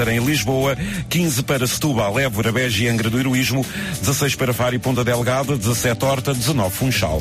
Em Lisboa, 15 para Setúbal, Évora, Beja e Angra do Heroísmo, 16 para Faro e Ponta Delgada, 17 Horta, 19 Funchal.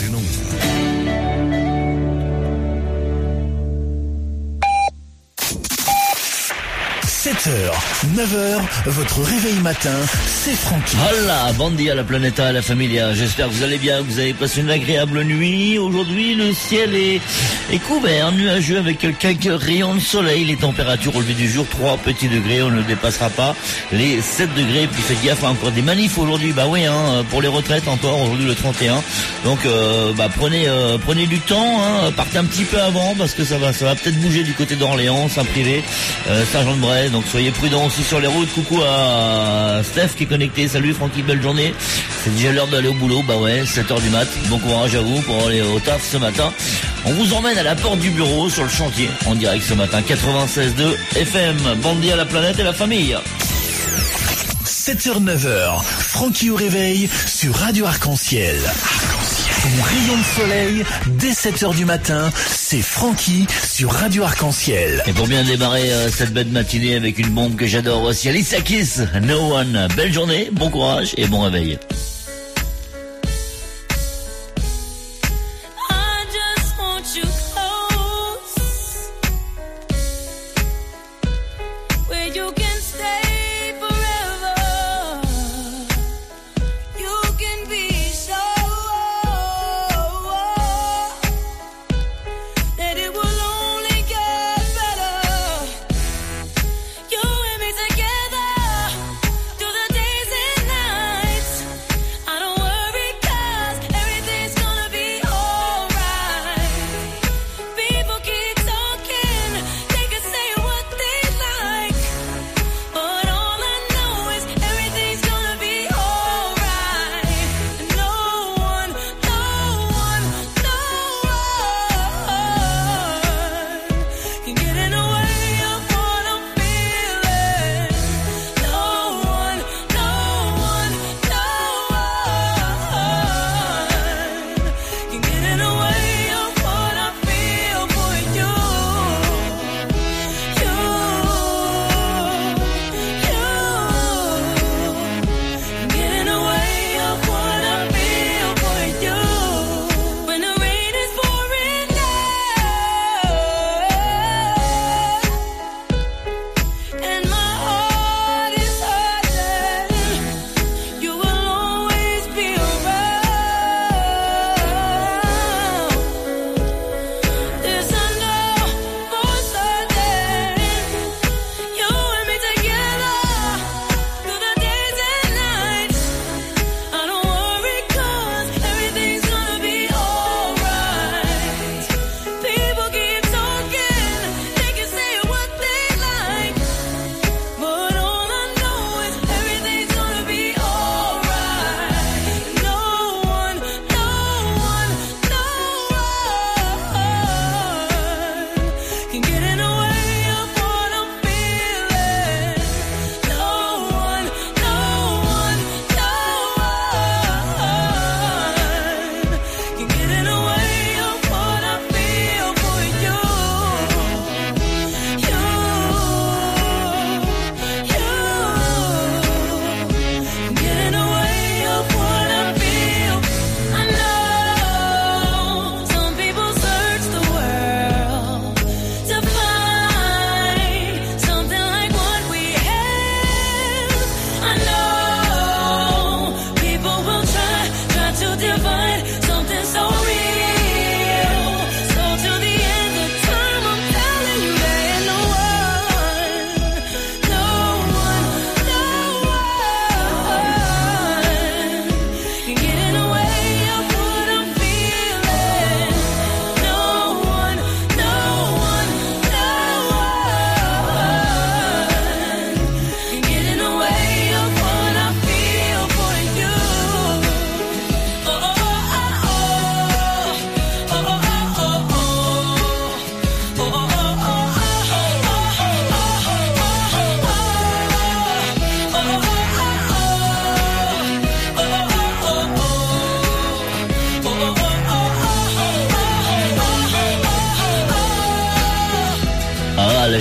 7h, 9h, votre réveil matin, c'est Francky. Hola, bon dia la planeta, la familia. J'espère que vous allez bien, que vous avez passé une agréable nuit. Aujourd'hui, le ciel est couvert, nuageux avec quelques rayons de soleil. Les températures au lever du jour, 3 petits degrés, on ne dépassera pas les 7 degrés. Puis faites gaffe, encore des manifs aujourd'hui. Bah oui, pour les retraites encore, aujourd'hui le 31. Donc, prenez du temps, partez un petit peu avant parce que ça va peut-être bouger du côté d'Orléans, Saint-Privé, Saint-Jean-de-Bray. Donc soyez prudents aussi sur les routes. Coucou à Steph qui est connecté. Salut Francky, belle journée. C'est déjà l'heure d'aller au boulot. Bah ouais, 7h du mat. Bon courage à vous pour aller au taf ce matin. On vous emmène à la porte du bureau sur le chantier en direct ce matin. 96.2 FM. Bon dia à la planète et la famille. 7h, 9h, Francky au réveil sur Radio Arc-en-Ciel. Ton rayon de soleil, dès 7h du matin, c'est Francky sur Radio Arc-en-Ciel. Et pour bien démarrer cette belle matinée avec une bombe que j'adore aussi, Alicia Keys, No One. Belle journée, bon courage et bon réveil.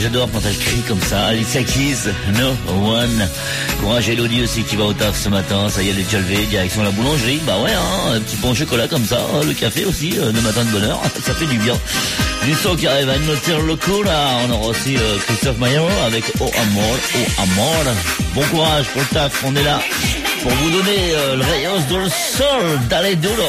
j'adore quand elle crie comme ça. Alicia Keys, No One. Courage à Elodie aussi qui va au taf ce matin. Ça y est, elle est déjà levée, direction la boulangerie. Bah ouais, hein, un petit bon chocolat comme ça. Le café aussi, de matin de bonne heure. Ça fait du bien. Du son qui arrive à Noter Locura. On aura aussi Christophe Maillot avec Oh Amor, Oh Amor. Bon courage pour le taf, on est là pour vous donner le rayon del sol. Dale duro.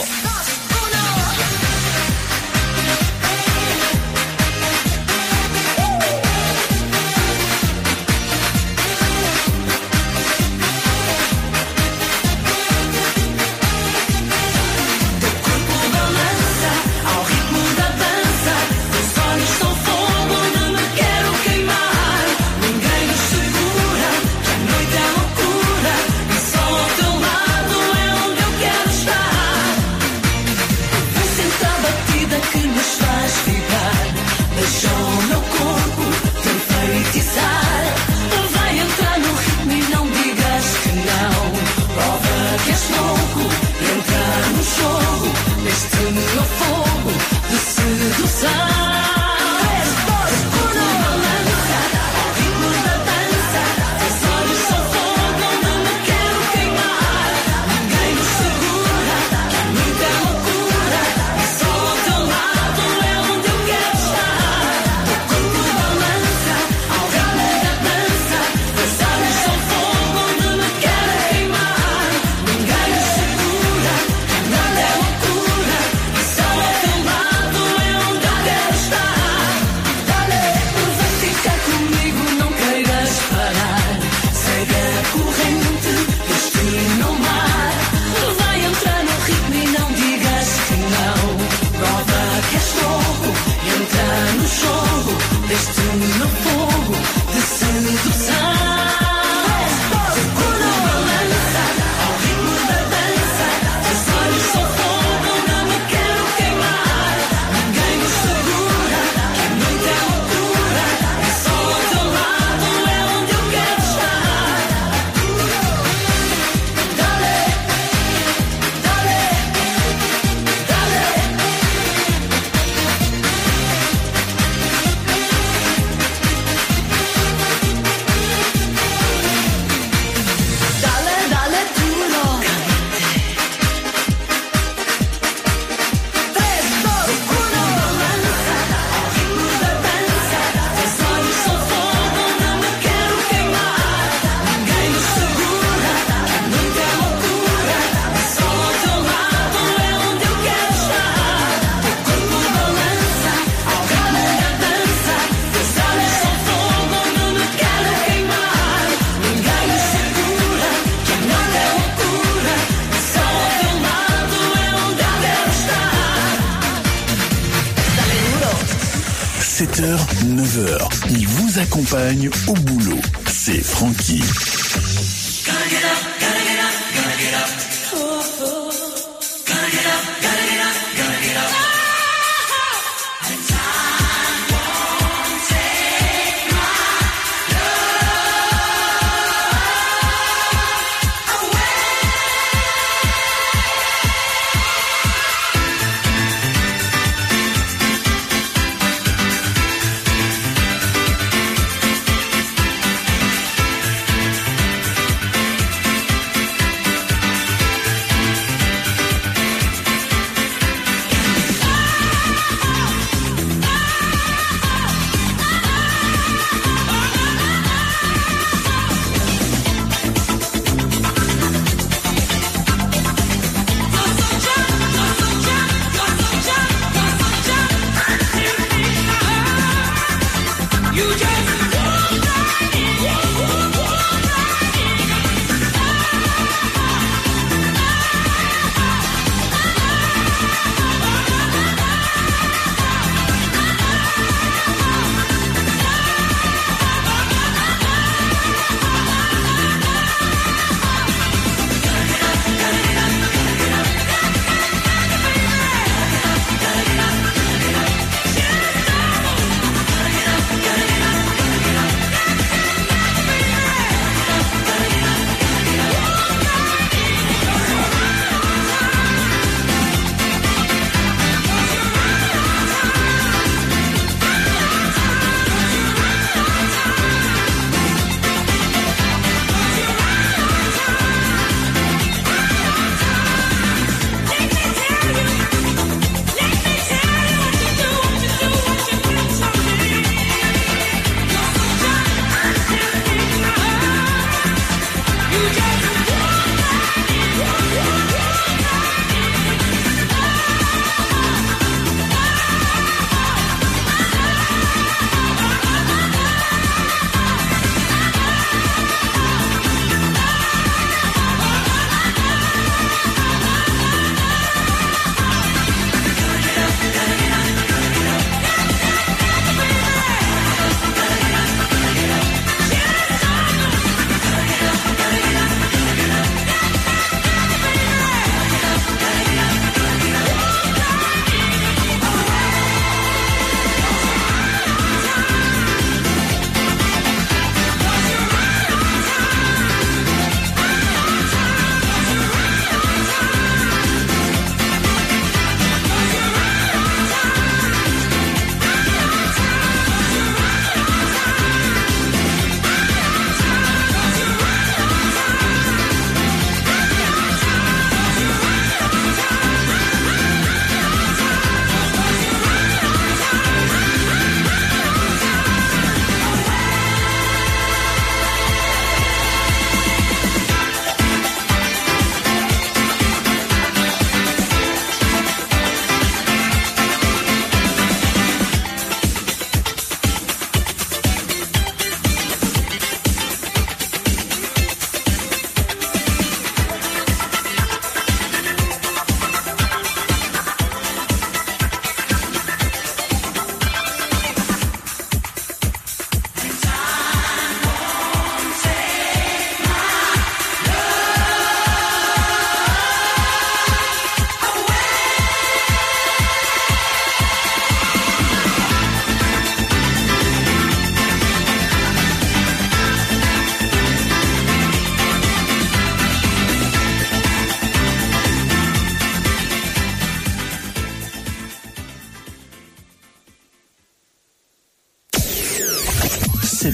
Il vous accompagne au boulot. C'est Francky.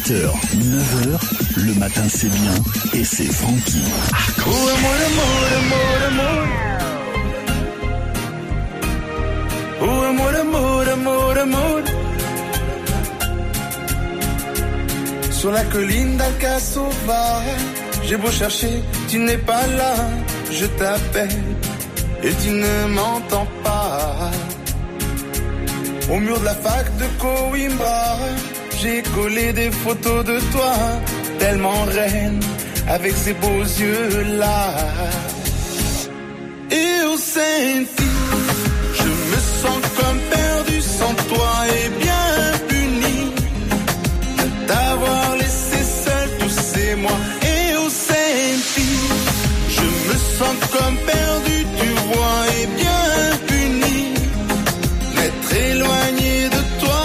7h, 9h, le matin c'est bien et c'est Francky. Oh amour, amour, amour, amour. Oh amour, amour, amour, amour. Sur la colline d'Alcasova, j'ai beau chercher, tu n'es pas là. Je t'appelle et tu ne m'entends pas. Au mur de la fac de Coimbra, j'ai collé des photos de toi, tellement reine, avec ces beaux yeux-là. Et au Saint-Fils, je me sens comme perdu sans toi et bien puni d'avoir laissé seul tous ces mois. Et au Saint-Fils, je me sens comme perdu, tu vois, et bien puni d'être éloigné de toi.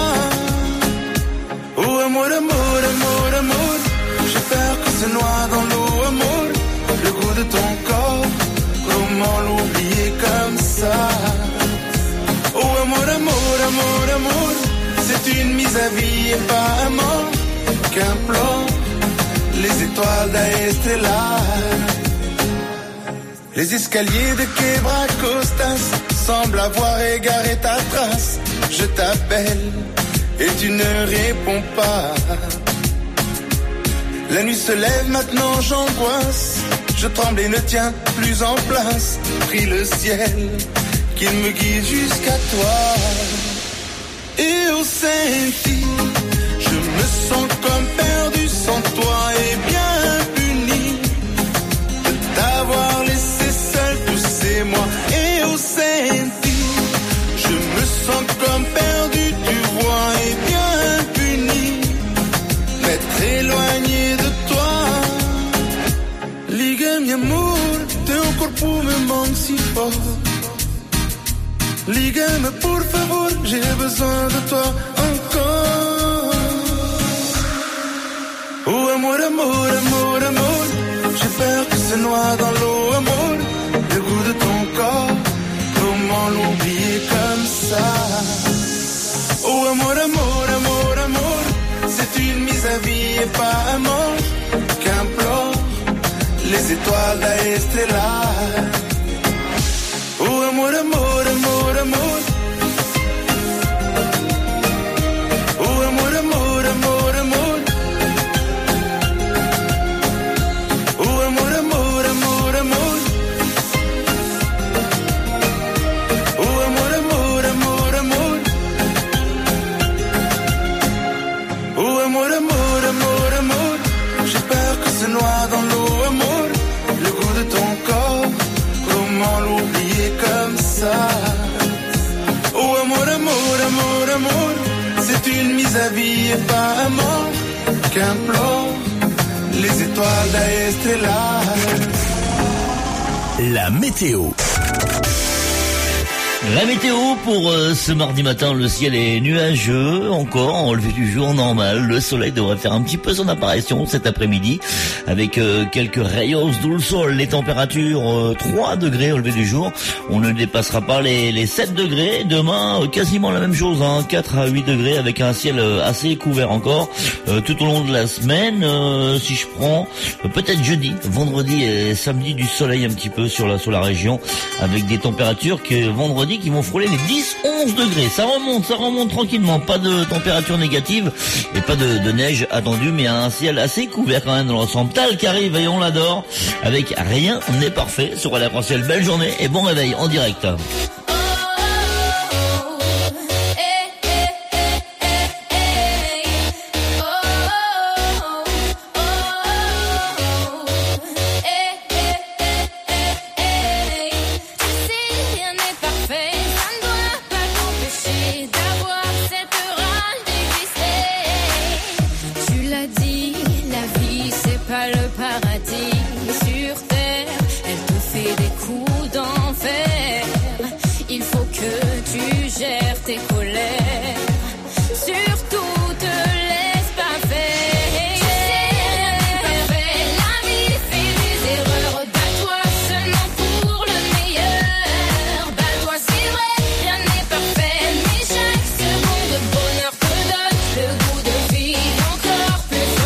Oh amour, amour, amour, amour, j'ai peur que se noie dans l'eau, amour, le goût de ton corps, comment l'oublier comme ça. Oh amour, amour, amour, amour, c'est une mise à vie et pas un mort qu'implore les étoiles d'Aestrella. Les escaliers de Quebra Costas semblent avoir égaré ta trace. Je t'appelle et tu ne réponds pas. La nuit se lève, maintenant j'angoisse. Je tremble et ne tiens plus en place. Prie le ciel qu'il me guide jusqu'à toi. Et au Saint-Fils, je me sens comme perdu sans toi et bien puni de t'avoir laissé seul tous ces mois. Et au Saint-Fils, je me sens comme perdu, tu vois, et bien puni d'être éloigné de toi. Liga mi amor, teu corpo me manque si fort. Liga-me por favor, j'ai besoin de toi encore. Oh amour, amour, amour, amour, j'ai peur que se noie dans l'eau, amour, le goût de ton corps, comment l'oublier comme ça. Oh amour, amour, amour, amour, c'est une mise à vie et pas un mort qu'implore les étoiles d'Aestrella. Oh amour, amour, amour, amour. Oh amour, amour, amour, amour. Oh amour, amour, amour, amour. Oh amour, amour, amour, amour. Oh amour, amour, amour, amour. J'ai peur que se noie dans l'eau, amour, le goût de ton corps, comment l'oublier comme ça. Oh amour, amour, amour, amour, c'est une mise à vie et pas un mort qu'implore les étoiles d'Aestrella. La météo. La météo pour ce mardi matin, le ciel est nuageux, encore en lever du jour normal. Le soleil devrait faire un petit peu son apparition cet après-midi avec quelques rayos del sol. Les températures 3 degrés au lever du jour. On ne dépassera pas les 7 degrés. Demain, quasiment la même chose, 4 à 8 degrés avec un ciel assez couvert encore tout au long de la semaine. Si je prends peut-être jeudi, vendredi et samedi, du soleil un petit peu sur la région avec des températures que vendredi qui vont frôler les 10-11 degrés. Ça remonte tranquillement. Pas de température négative et pas de neige attendue, mais un ciel assez couvert quand même dans l'ensemble. Tal qui arrive et on l'adore. Avec Rien n'est parfait sur la Arc-en-Ciel. Belle journée et bon réveil en direct. Plus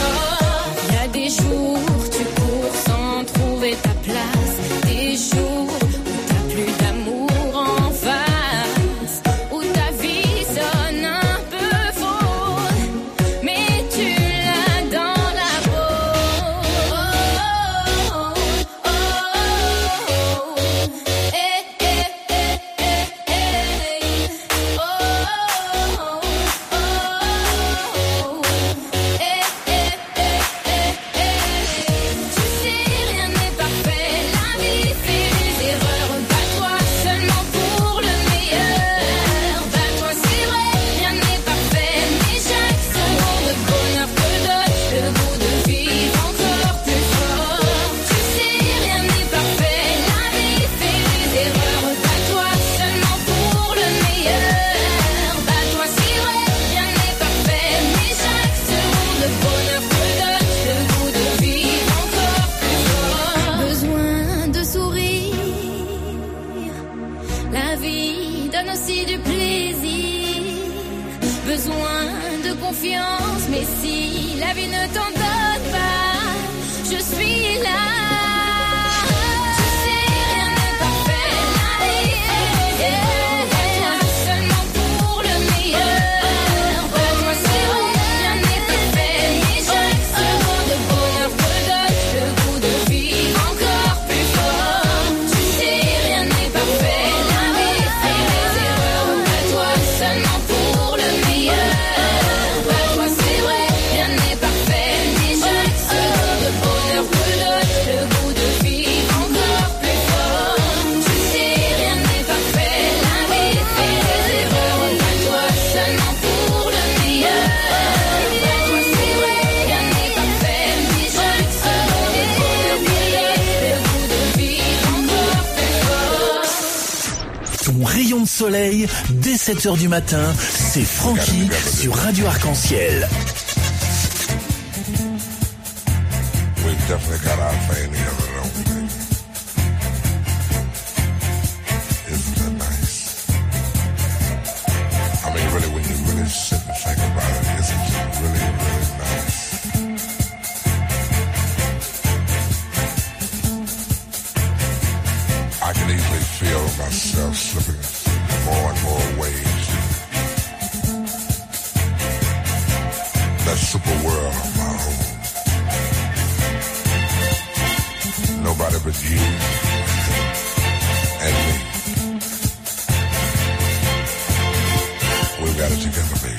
rayon de soleil, dès 7h du matin, c'est Francky sur Radio Arc-en-Ciel. We definitely got our thing together, don't we? Isn't that nice? I mean, really, when you really sit and think about it, isn't it really, really nice? I can easily feel myself slipping more and more ways. That super world of my own. Nobody but you and me. We've got it together, baby.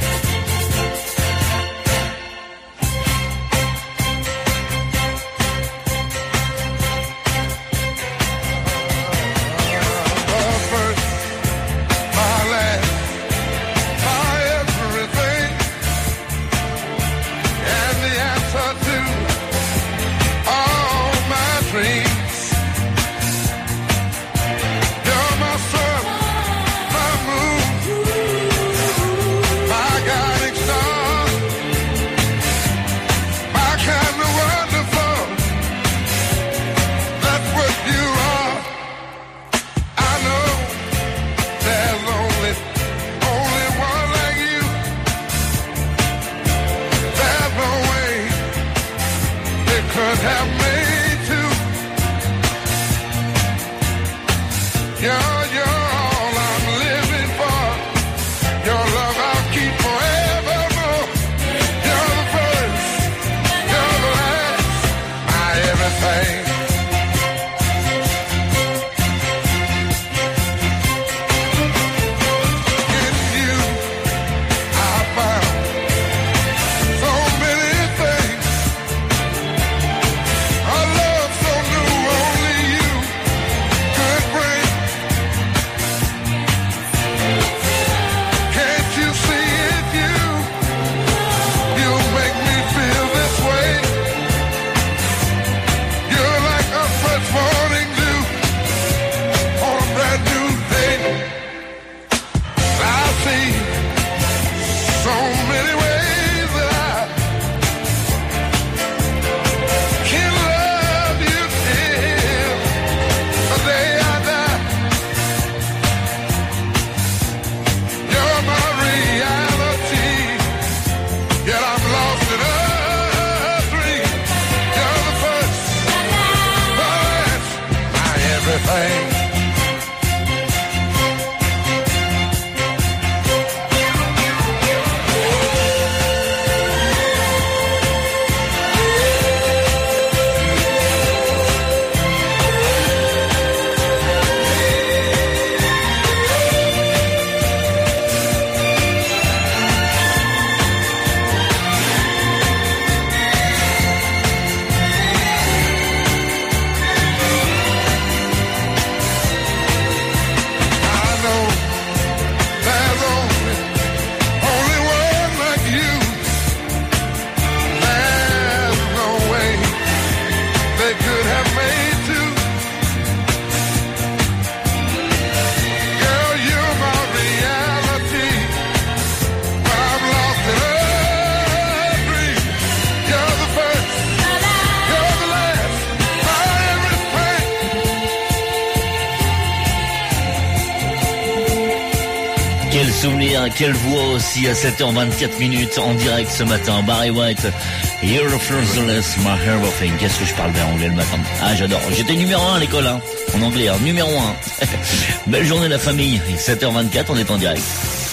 Quelle voix aussi à 7h24 en direct ce matin. Barry White, You're the First, My Everything. Qu'est-ce que je parle bien anglais le matin. Ah, j'adore. J'étais numéro 1 à l'école, hein, en anglais, hein, numéro 1. Belle journée la famille. 7h24, on est en direct.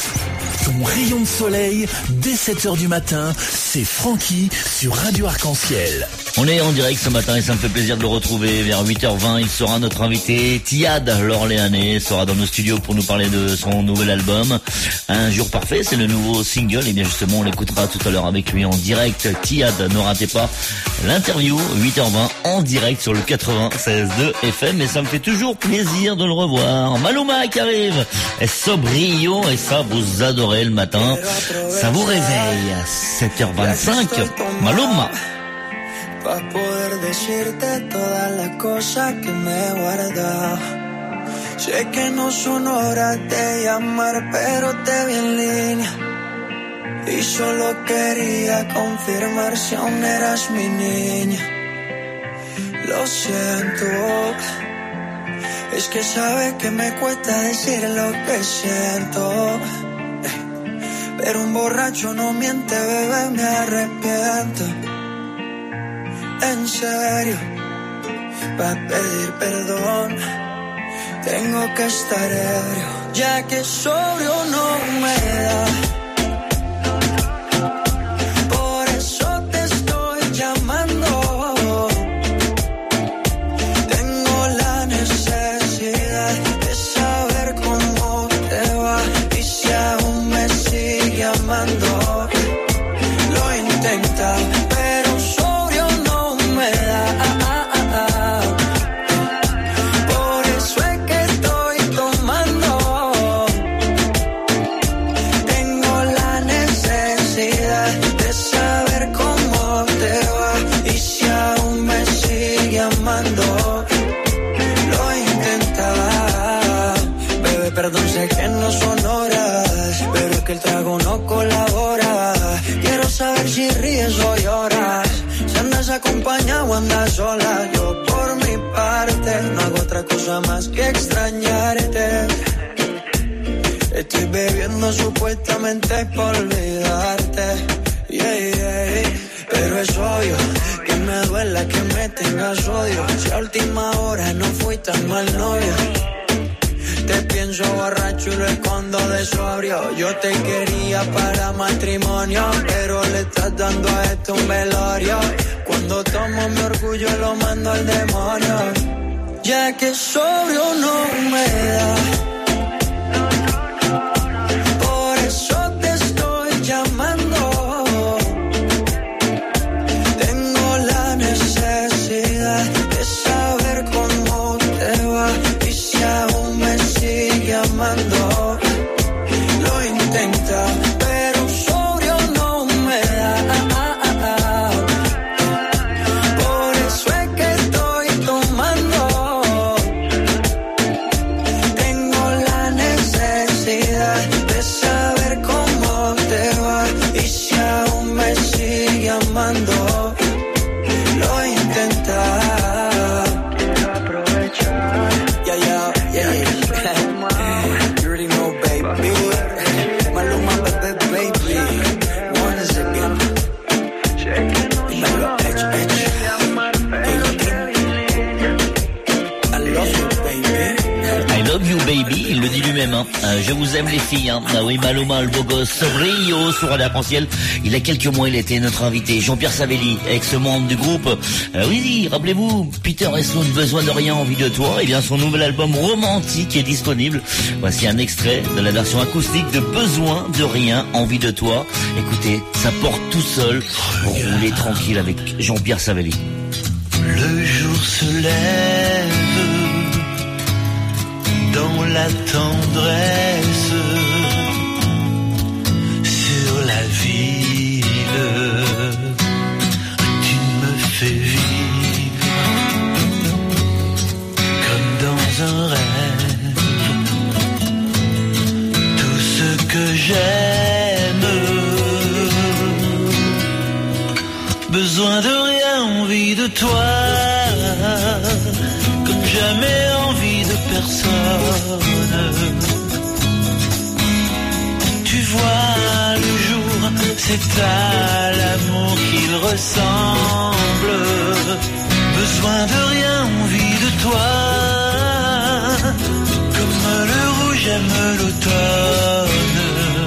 Ton rayon de soleil, dès 7h du matin, c'est Francky sur Radio Arc-en-Ciel. On est en direct ce matin et ça me fait plaisir de le retrouver. Vers 8h20, il sera notre invité. Tiad, l'Orléanais, sera dans nos studios pour nous parler de son nouvel album. Un jour parfait, c'est le nouveau single. Et bien justement, on l'écoutera tout à l'heure avec lui en direct. Tiad, ne ratez pas l'interview, 8h20 en direct sur le 96.2 FM. Et ça me fait toujours plaisir de le revoir. Maluma qui arrive. Et Sobrio, et ça, vous adorez le matin. Ça vous réveille. 7h25. Maluma. Pa' poder decirte todas las cosas que me he guardado. Sé que no son horas de llamar, pero te vi en línea. Y solo quería confirmar si aún eras mi niña. Lo siento, es que sabes que me cuesta decir lo que siento. Pero un borracho no miente, bebé, me arrepiento. En serio, para pedir perdón tengo que estar ebrio, ya que sobrio no me da. Por eso te estoy llamando. Tengo la necesidad de saber cómo te va y si aún me sigue amando. Lo he intentado, pero sobrio no me da. Lo intentaba, bebé, perdón, sé que no son horas, pero es que el trago no colabora. Quiero saber si ríes o lloras, si andas acompañado o andas sola. Yo por mi parte no hago otra cosa más que extrañarte. Estoy bebiendo supuestamente por olvidarte, pero es obvio que me duela que me tengas odio. Si a última hora no fui tan mal novio. Te pienso borracho y lo escondo de sobrio. Yo te quería para matrimonio, pero le estás dando a esto un velorio. Cuando tomo mi orgullo lo mando al demonio, ya que sobrio no me da. Por eso te estoy llamando. De saber cómo te va y si aún me sigue amando. Lo intenta, pero sobrio no me da. Por eso es que estoy tomando. Tengo la necesidad de saber cómo te va y si aún me sigue amando. Lo intenta. Quiero aprovechar. Yeah. You already know, baby. Maluma, baby. Once again. I love you, baby. Il le dit lui-même, hein. Je vous aime, les filles, hein. Ah oui, Maluma, le beau gosse, Rio sur Radio Arc-en-Ciel. Il y a quelques mois, il était notre invité, Jean-Pierre Savelli, ex-membre du groupe. Oui, rappelez-vous, Peter et Sloan, besoin de rien, envie de toi. Eh bien, son nouvel album Romantique est disponible. Voici un extrait de la version acoustique de Besoin de rien, envie de toi. Écoutez, ça porte tout seul. Roulez tranquille avec Jean-Pierre Savelli. Le jour se lève dans la tendresse sur la ville. Tu me fais vivre comme dans un rêve. Tout ce que j'aime, besoin de rien, envie de toi, comme jamais envie de personne. Tu vois le jour, c'est à l'amour qu'il ressemble. Besoin de rien, envie de toi, comme le rouge aime l'automne.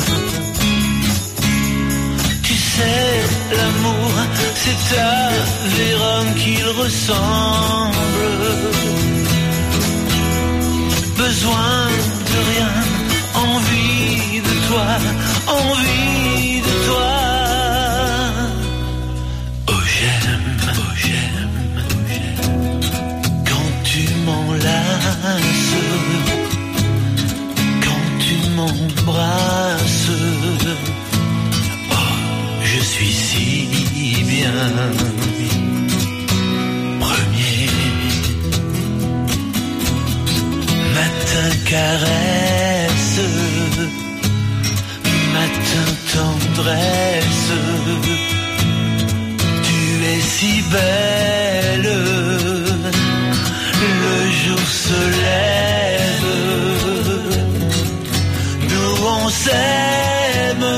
Tu sais, l'amour, c'est à Vérone qu'il ressemble. Besoin de rien, envie de toi, envie de toi. Oh j'aime, quand tu m'enlaces, quand tu m'embrasses. Oh, je suis si bien. Matin caresse, matin tendresse, tu es si belle, le jour se lève, nous on s'aime,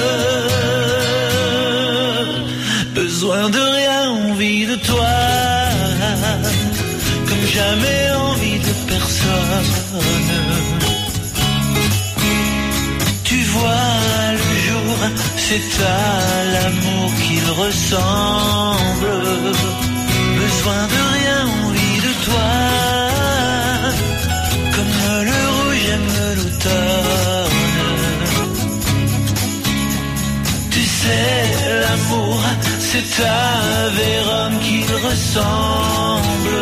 besoin de rien, envie de toi, comme jamais envie de personne. Tu vois le jour, c'est à l'amour qu'il ressemble. Besoin de rien, envie de toi, comme le rouge aime l'automne. Tu sais, l'amour, c'est à Vérone qu'il ressemble.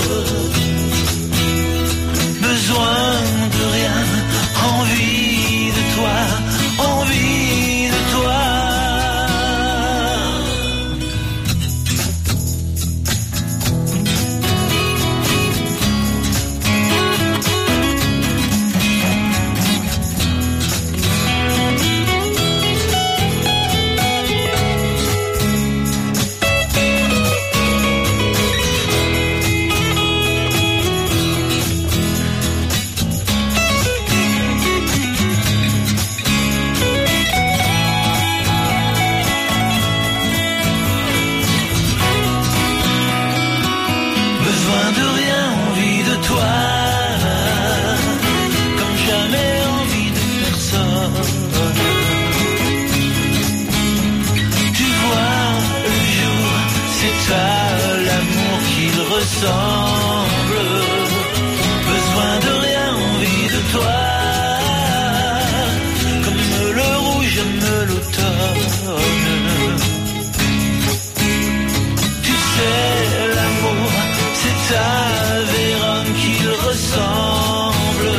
Besoin de rien, envie de toi, envie de toi. Ressemble, besoin de rien, envie de toi, comme le rouge aime l'automne. Tu sais, l'amour, c'est à Vérone qu'il ressemble.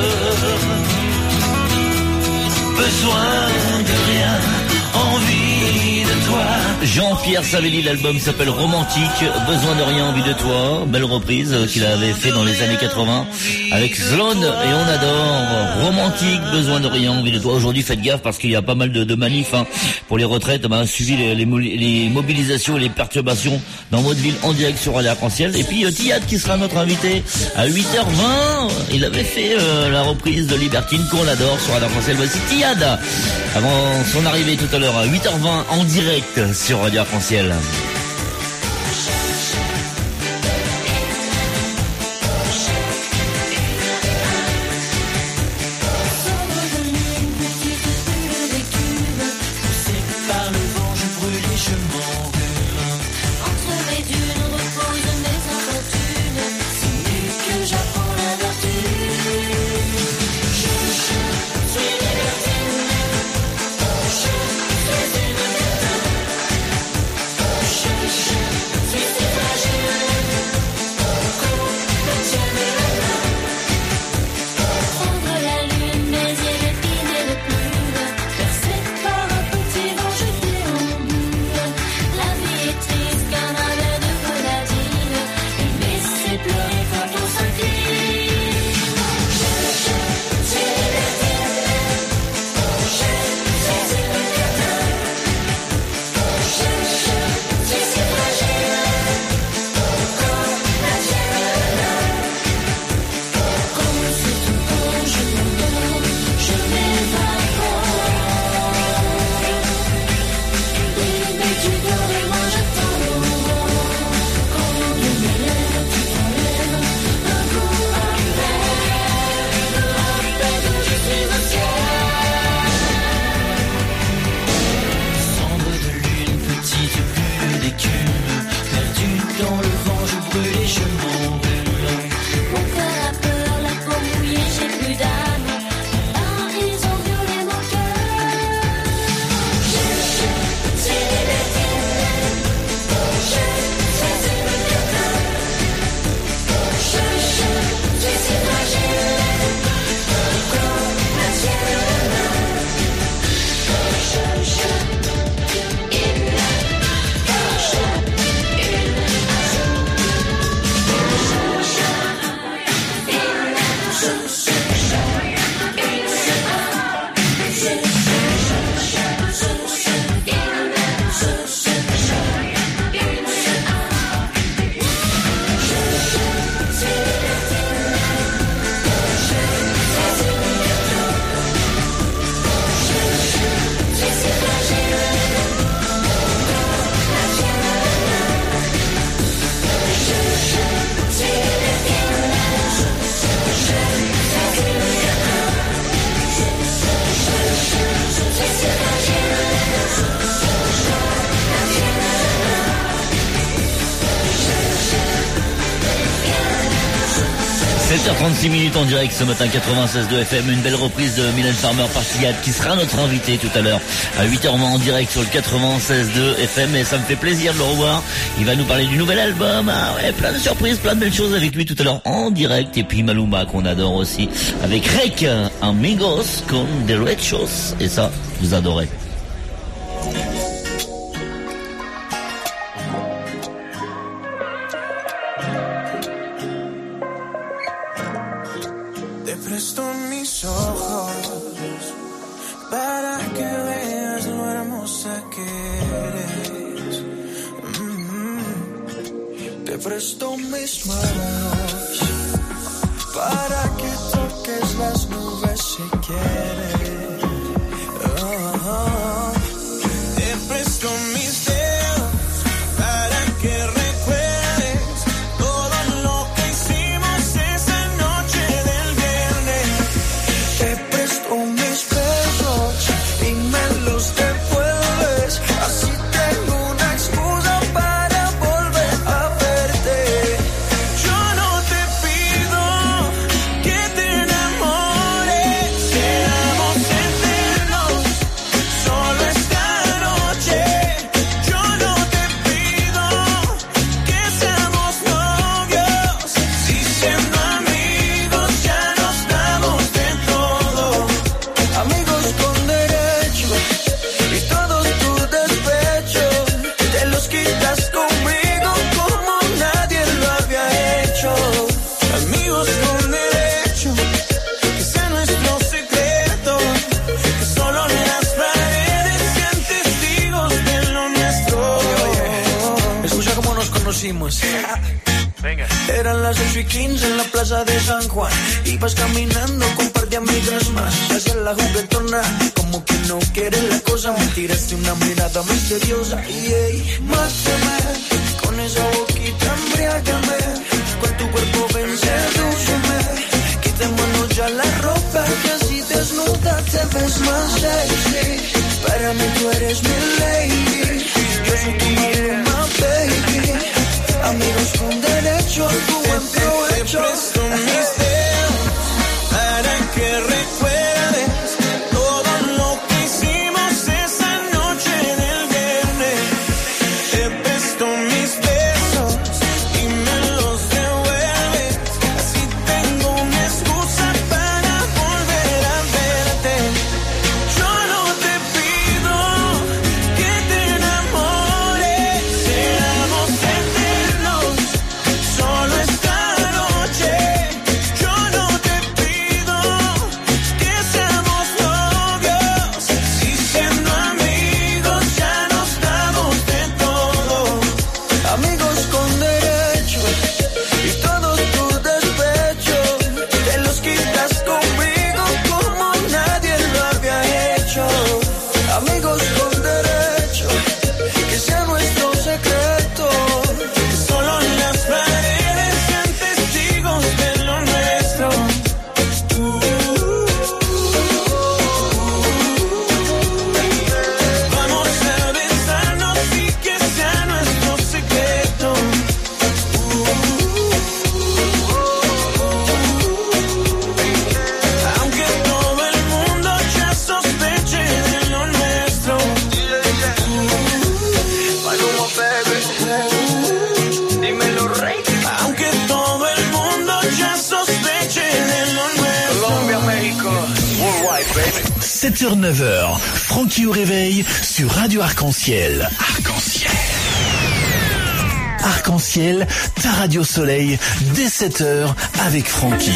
Besoin de rien, envie de toi. Jean-Pierre Savelli, l'album s'appelle Romantique, besoin de rien, envie de toi, belle reprise qu'il avait fait dans les années 80 avec Sloan, et on adore. Romantique, besoin de rien, envie de toi. Aujourd'hui, faites gaffe parce qu'il y a pas mal de manifs pour les retraites, suivi les mobilisations et les perturbations dans votre ville en direct sur Radio Arc-en-Ciel. Et puis Tiad qui sera notre invité à 8h20, il avait fait la reprise de Libertine qu'on adore sur Radio Arc-en-Ciel. Voici Tiad avant son arrivée tout à l'heure à 8h20 en direct sur Radio Arc-en-Ciel. Je 7h36 en direct ce matin, 96.2 FM, une belle reprise de Mylène Farmer par Siad qui sera notre invité tout à l'heure à 8h en direct sur le 96.2 FM, et ça me fait plaisir de le revoir. Il va nous parler du nouvel album, plein de surprises, plein de belles choses avec lui tout à l'heure en direct, et puis Maluma qu'on adore aussi avec Rake, Amigos con Derechos, et ça, vous adorez. Presto mis manos para que toques las nubes si quieres. Te presto mis dedos para que recuerdes todo lo que hicimos esa noche del viernes. Te presto mis besos y me los devuelves, así tengo una excusa para volver a verte. Yo no te pido que te enamores, seamos eternos, solo esta noche. Yo no te pido que seamos novios, si siendo amigos ya nos damos de todo. Amigos con derecho y todos tus despechos te los quitas conmigo como nadie lo había hecho. Amigos con derecho, que sea nuestro secreto, que solo las paredes sean testigos de lo nuestro. Oye, escucha cómo nos conocimos. Venga. Eran las 8:15 en la plaza de San Juan. Ibas caminando con un par de amigas más. Hacia la juguetona, como que no quieres la cosa. Me tiraste una mirada misteriosa. Y mátame, con esa boquita embriágame. Con tu cuerpo ven, sedúceme. Quitémonos ya la ropa, que así desnuda te ves más sexy. Para mí tú eres mi lady, yo soy tu Maluma, baby. Amigos con derecho a tu buen provecho. Te presto mis dedos para que recuerdes todo lo que hicimos esa noche del viernes. Te presto mis besos y me los devuelves, así tengo una excusa para volver a verte. Yo no te pido que te enamores, seamos eternos, solo esta noche. Yo no te pido que seamos novios, si siendo amigos ya nos damos de todo. Amigos con derecho y todos tus despechos te los quitas conmigo como nadie lo había hecho. Amigos con derecho, que sea nuestro secreto, que solo las paredes sean testigos de lo nuestro. Vamos a besarnos y que sea nuestro secreto. Aunque todo el mundo ya sospeche de lo nuestro. Maluma, baby. Dímelo, rey. Aunque todo el mundo ya sospeche de lo nuestro. Colombia, México, worldwide, baby. 7h, 9h, Francky au réveil sur Radio Arc-en-Ciel. Arc-en-Ciel. Arc-en-Ciel, ta radio soleil, dès 7h avec Francky.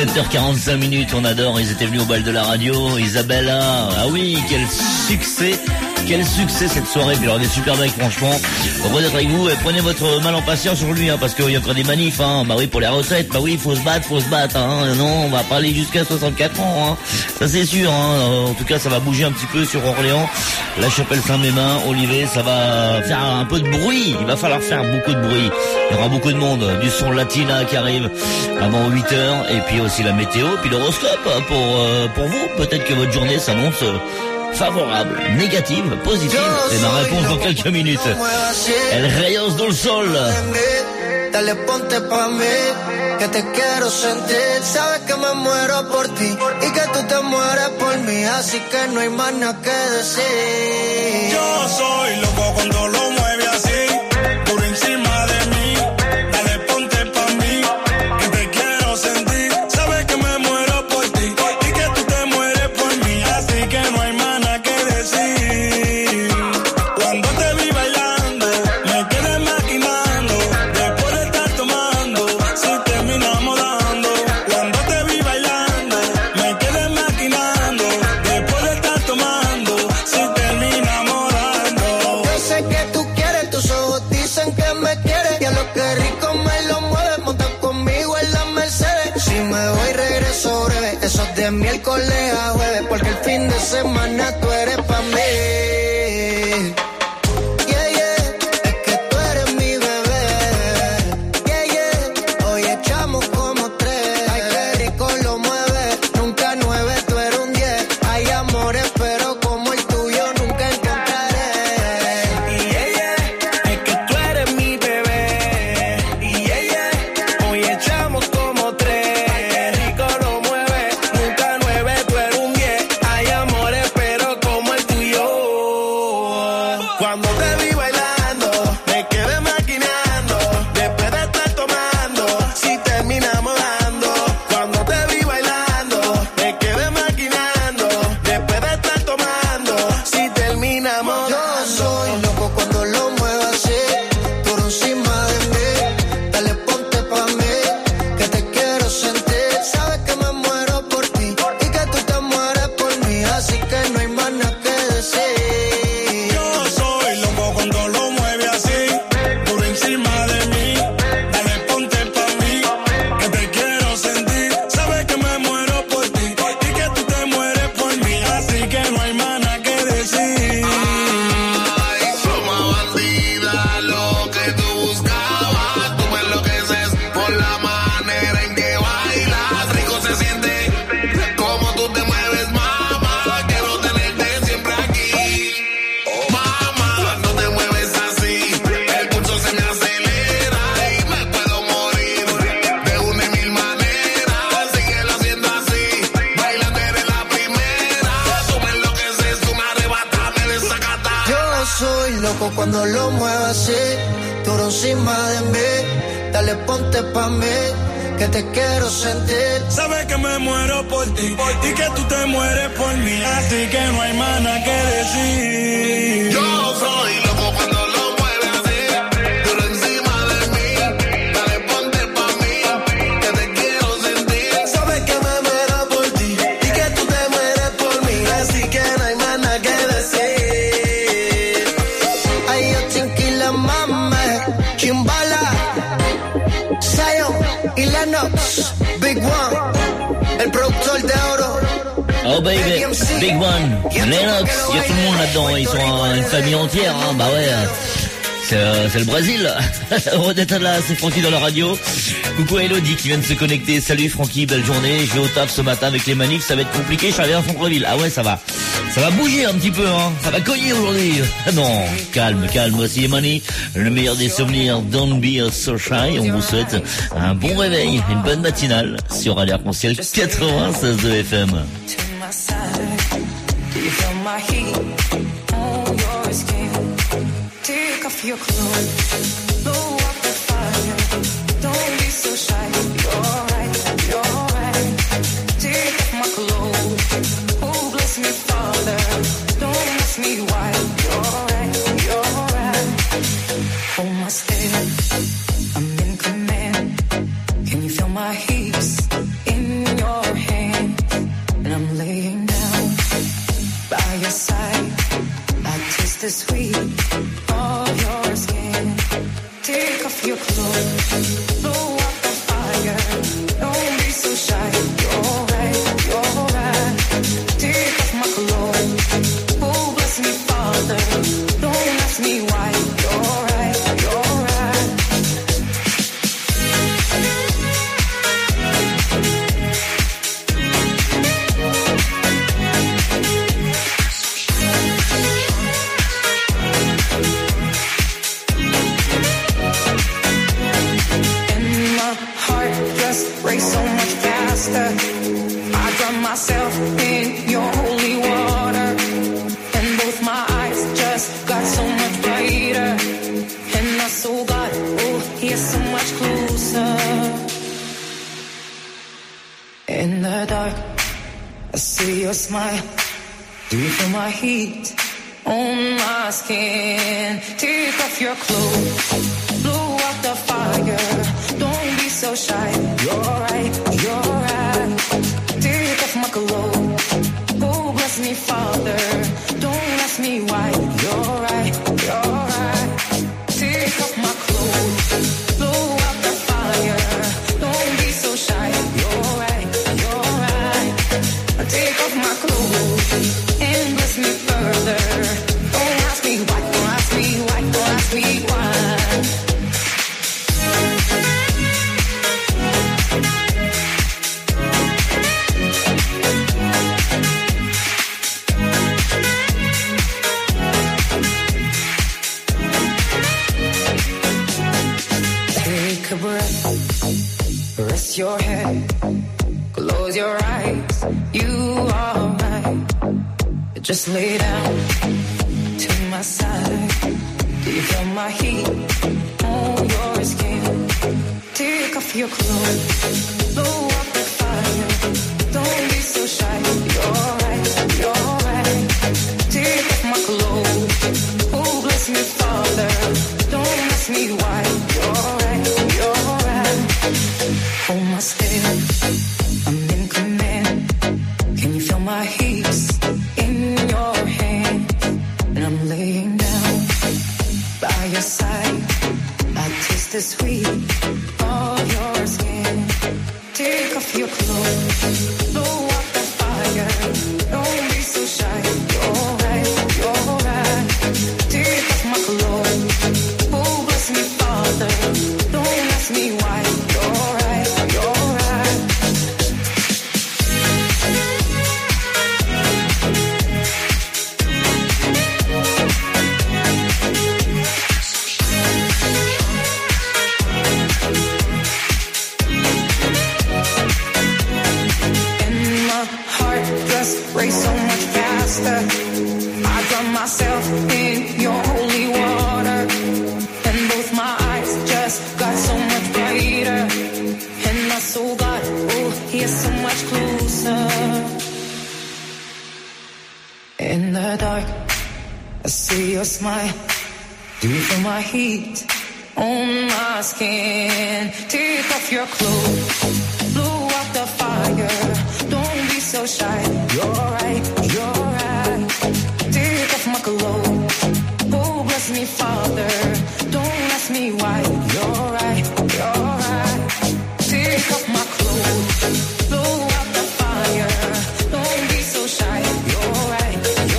7h45, on adore, ils étaient venus au bal de la radio, Isabella, ah oui, quel succès cette soirée, puis alors des super mecs franchement, heureux d'être avec vous, et prenez votre mal en patience aujourd'hui, parce qu'il y a encore des manifs, bah oui, pour les retraites, bah oui, faut se battre, non, on va pas aller jusqu'à 64 ans, ça c'est sûr, en tout cas ça va bouger un petit peu sur Orléans, la Chapelle Saint-Mémin, Olivet, ça va faire un peu de bruit, il va falloir faire beaucoup de bruit, il y aura beaucoup de monde, du son latina qui arrive avant 8h, et puis aussi la météo, puis l'horoscope pour vous, peut-être que votre journée s'annonce favorable, négative, positive. Et ma réponse dans quelques minutes. El Rayos del Sol. Dale ponte pa' mí, que te quiero sentir. Sabes que me muero por ti y que tú te mueres por mí, así que no hay más nada que decir. Yo soy loco cuando lo mueve así, por encima de mí. Dale ponte pa' mí, que te quiero sentir. Sabes que me muero por ti y que tú te mueres por mí, así que no hay más nada que decir. Cuando te vi bailando, me quedé maquinando. Después de estar tomando, si terminamos dando. Cuando te vi bailando, me quedé maquinando. Después de estar tomando, si terminamos dando. Yo sé que tú quieres, tus ojos dicen que me quieres. Y a lo que rico me lo mueves, monta conmigo en la Mercedes. Si me voy regreso breve, eso es de miércoles a jueves, porque el fin de semana tú eres pa' mí. Yeah, yeah, es que tú eres mi bebé. Yeah, yeah, hoy echamos como 3. Ay, qué rico lo mueve, nunca 9, tú eres un 10. Hay amores, pero como el tuyo nunca encontraré. Yeah, yeah, es que tú eres mi bebé. Yeah, yeah, hoy echamos como 3. Rico lo mueve, nunca 9, tú eres un 10. Hay amores, pero como el tuyo. Cuando te vi bailando, me quedé maquinando. Después de estar tomando, si terminamos dando. Cuando te vi bailando, me quedé maquinando. Después de estar tomando, si terminamos Yo dando. soy loco cuando lo muevo así, por encima de mí. Dale ponte pa' mí, que te quiero sentir. Sabes que me muero por ti y que tú te mueres por mí, así que no hay más nada que decir. Yo soy loco cuando lo mueve así, por encima de mí. Dale ponte pa' mí, que te quiero sentir. Sabes que me muero por ti y que tú te mueres por mí, así que no hay más nada que decir. Ay, toma bandida, lo que tú buscabas. Tú me enloqueces por la manera en que bailas. Rico se siente como tú te mueves, mamá. Quiero tenerte siempre aquí. Mamá, cuando te mueves así, el pulso se me acelera y me puedo morir de una y mil maneras. Síguelo haciendo así, bailando eres la primera. Tú me enloqueces, tú me arrebatas, me desacatas. Yo soy loco cuando lo muevo así, tú encima de mí. Dale ponte pa' mí, que te quiero sentir. Sabes que me muero por ti y que tú te mueres por mí, así que no hay más nada que decir. Yo soy loco cuando lo mueves así, por encima de mí. Dale ponte pa' mí, que te quiero sentir. Sabes que me muero por ti y que tú te mueres por mí, así que no hay más nada que decir. Ay, yo tranquila, mame, Chimbala, Zion y Lennox, Big One, el productor de oro. Oh baby, Big One, Lennox, il y a tout le monde là-dedans, ils sont une famille entière, bah ouais. C'est le Brésil. Heureux d'être là, c'est Francky dans la radio. Coucou à Elodie qui vient de se connecter. Salut Francky, belle journée. Je vais au taf ce matin avec les manifs, ça va être compliqué, je suis arrivé à Centre-Ville. Ah ouais, ça va bouger un petit peu, ça va cogner aujourd'hui. Non, calme, voici Money, le meilleur des souvenirs, Don't Be So Shy. On vous souhaite un bon réveil, une bonne matinale sur Radio Arc-en-Ciel 96.2 FM. Take off your clothes, blow up the fire. Don't be so shy. You're right. Take off my clothes. Oh, bless me, Father. Don't ask me why. You're right. Hold my step. I'm in command. Can you feel my heat in your of your skin. Take off your clothes, blow up the fire. Don't be so shy. You're right. Take off my clothes. Oh, bless me, Father. Don't ask me why. You're right. Race so much faster. I drown myself in your holy water, and both my eyes just got so much brighter, and my soul got here so much closer. In the dark, I see your smile. Do you feel my heat on my skin? Take off your clothes, blow out the fire. Don't be so shy. You're right. Take off my clothes. Oh, bless me, Father. Don't ask me why. You're right. Take off my clothes. Blow out the fire. Don't be so shy. You're right. Take off my clothes and bless me further. Don't ask me why. Don't ask me why. Don't ask me why. Take a breath, rest your head, close your eyes. You are right. Just lay down to my side. Do you feel my heat on your skin? Take off your clothes, blow up the fire. Don't be so shy. You're right. Take off my clothes. Oh, bless me, Father. Don't ask me why. You're right. Hold my step. I'm in command. Can you feel my heaps in your hand? And I'm laying down by your side. I taste the sweet of your skin. Take off your clothes, blow up the fire. Don't be so shy. You're right. Take off my clothes. Oh, bless me, Father. Don't ask me why. You're right. Race so much faster. I drown myself in your holy water, and both my eyes just got so much brighter, and my soul got here so much closer. In the dark, I see your smile. Do you feel my heat on my skin? Take off your clothes, blow out the fire. Don't be so shy. You're right. Take off my clothes. Oh, bless me, Father. Don't ask me why. You're right. Take off my clothes. Blow out the fire. Don't be so shy. You're right.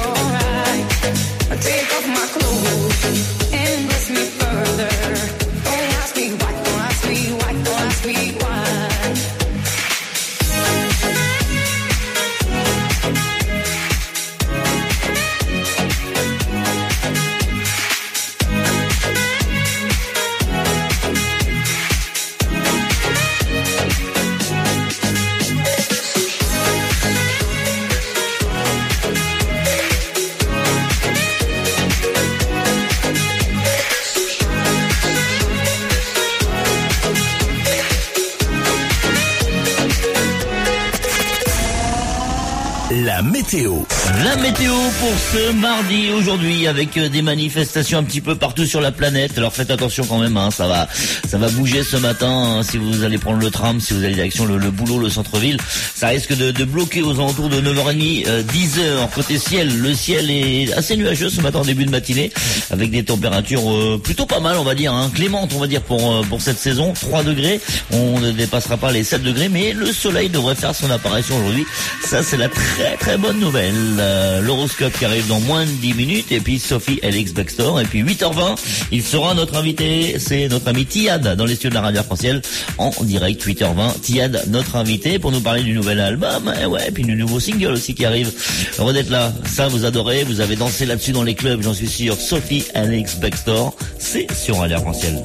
Take off my clothes and bless me further. Don't ask me why. Don't ask me why. Don't ask me why. La météo. La météo pour ce mardi aujourd'hui avec des manifestations un petit peu partout sur la planète. Alors faites attention quand même, hein, ça va bouger ce matin. Hein, si vous allez prendre le tram, si vous allez direction le boulot, le centre-ville, ça risque de bloquer aux alentours de 9h30, 10h. Côté ciel, le ciel est assez nuageux ce matin en début de matinée avec des températures plutôt pas mal, on va dire, hein, clémentes, on va dire pour cette saison. 3 degrés, on ne dépassera pas les 7 degrés, mais le soleil devrait faire son apparition aujourd'hui. Ça, c'est la très très bonne nouvelle. L'horoscope qui arrive dans moins de 10 minutes, et puis Sophie Alex Baxter, et puis 8h20, il sera notre invité, c'est notre ami Tiad dans les studios de la radio Arc-en-Ciel, en direct, 8h20. Tiad, notre invité, pour nous parler du nouvel album, et ouais, puis du nouveau single aussi qui arrive. Heureux d'être là, ça vous adorez, vous avez dansé là-dessus dans les clubs, j'en suis sûr. Sophie Alex Baxter, c'est sur Radio Arc-en-Ciel.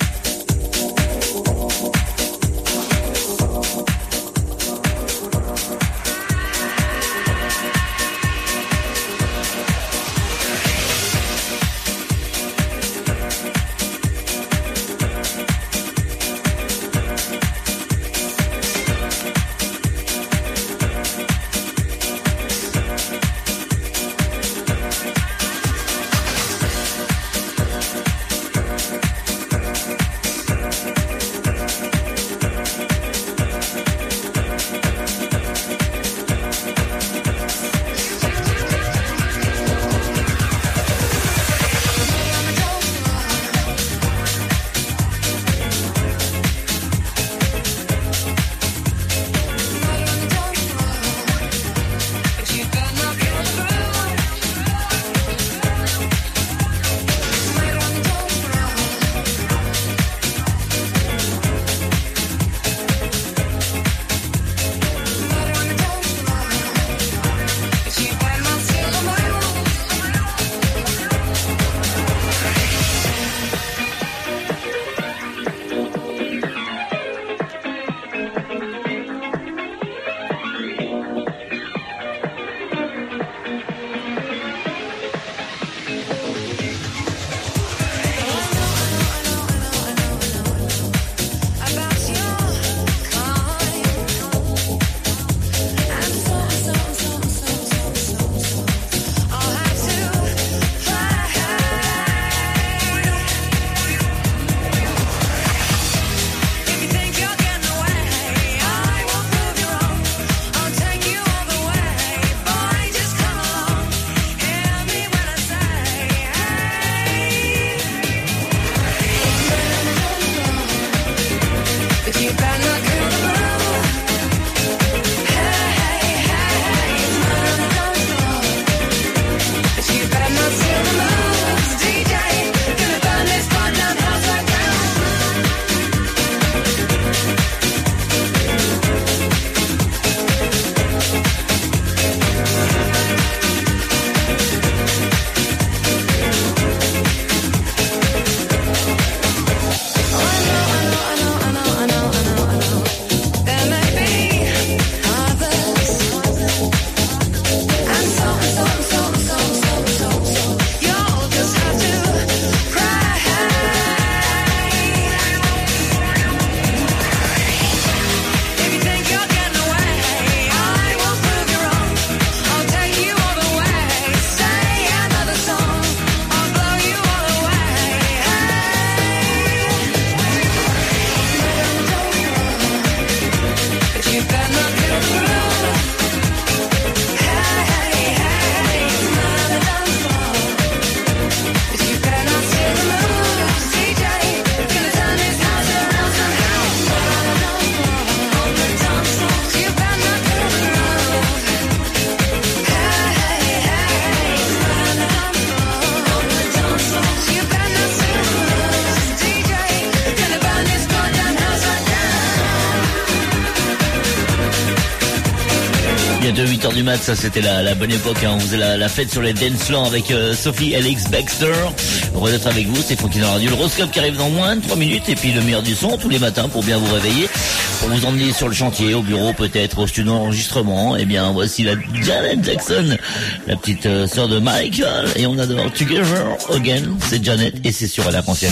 De 8h du mat, ça c'était la bonne époque, hein. On faisait la fête sur les dance floors avec Sophie Alex Baxter. Heureux d'être avec vous, c'est Francky dans la radio. L'horoscope qui arrive dans moins de 3 minutes, et puis le meilleur du son tous les matins pour bien vous réveiller, pour vous emmener sur le chantier, au bureau peut-être, au studio d'enregistrement. Eh bien voici la Janet Jackson, la petite sœur de Michael, et on adore Together Again, c'est Janet et c'est sur Arc-en-Ciel.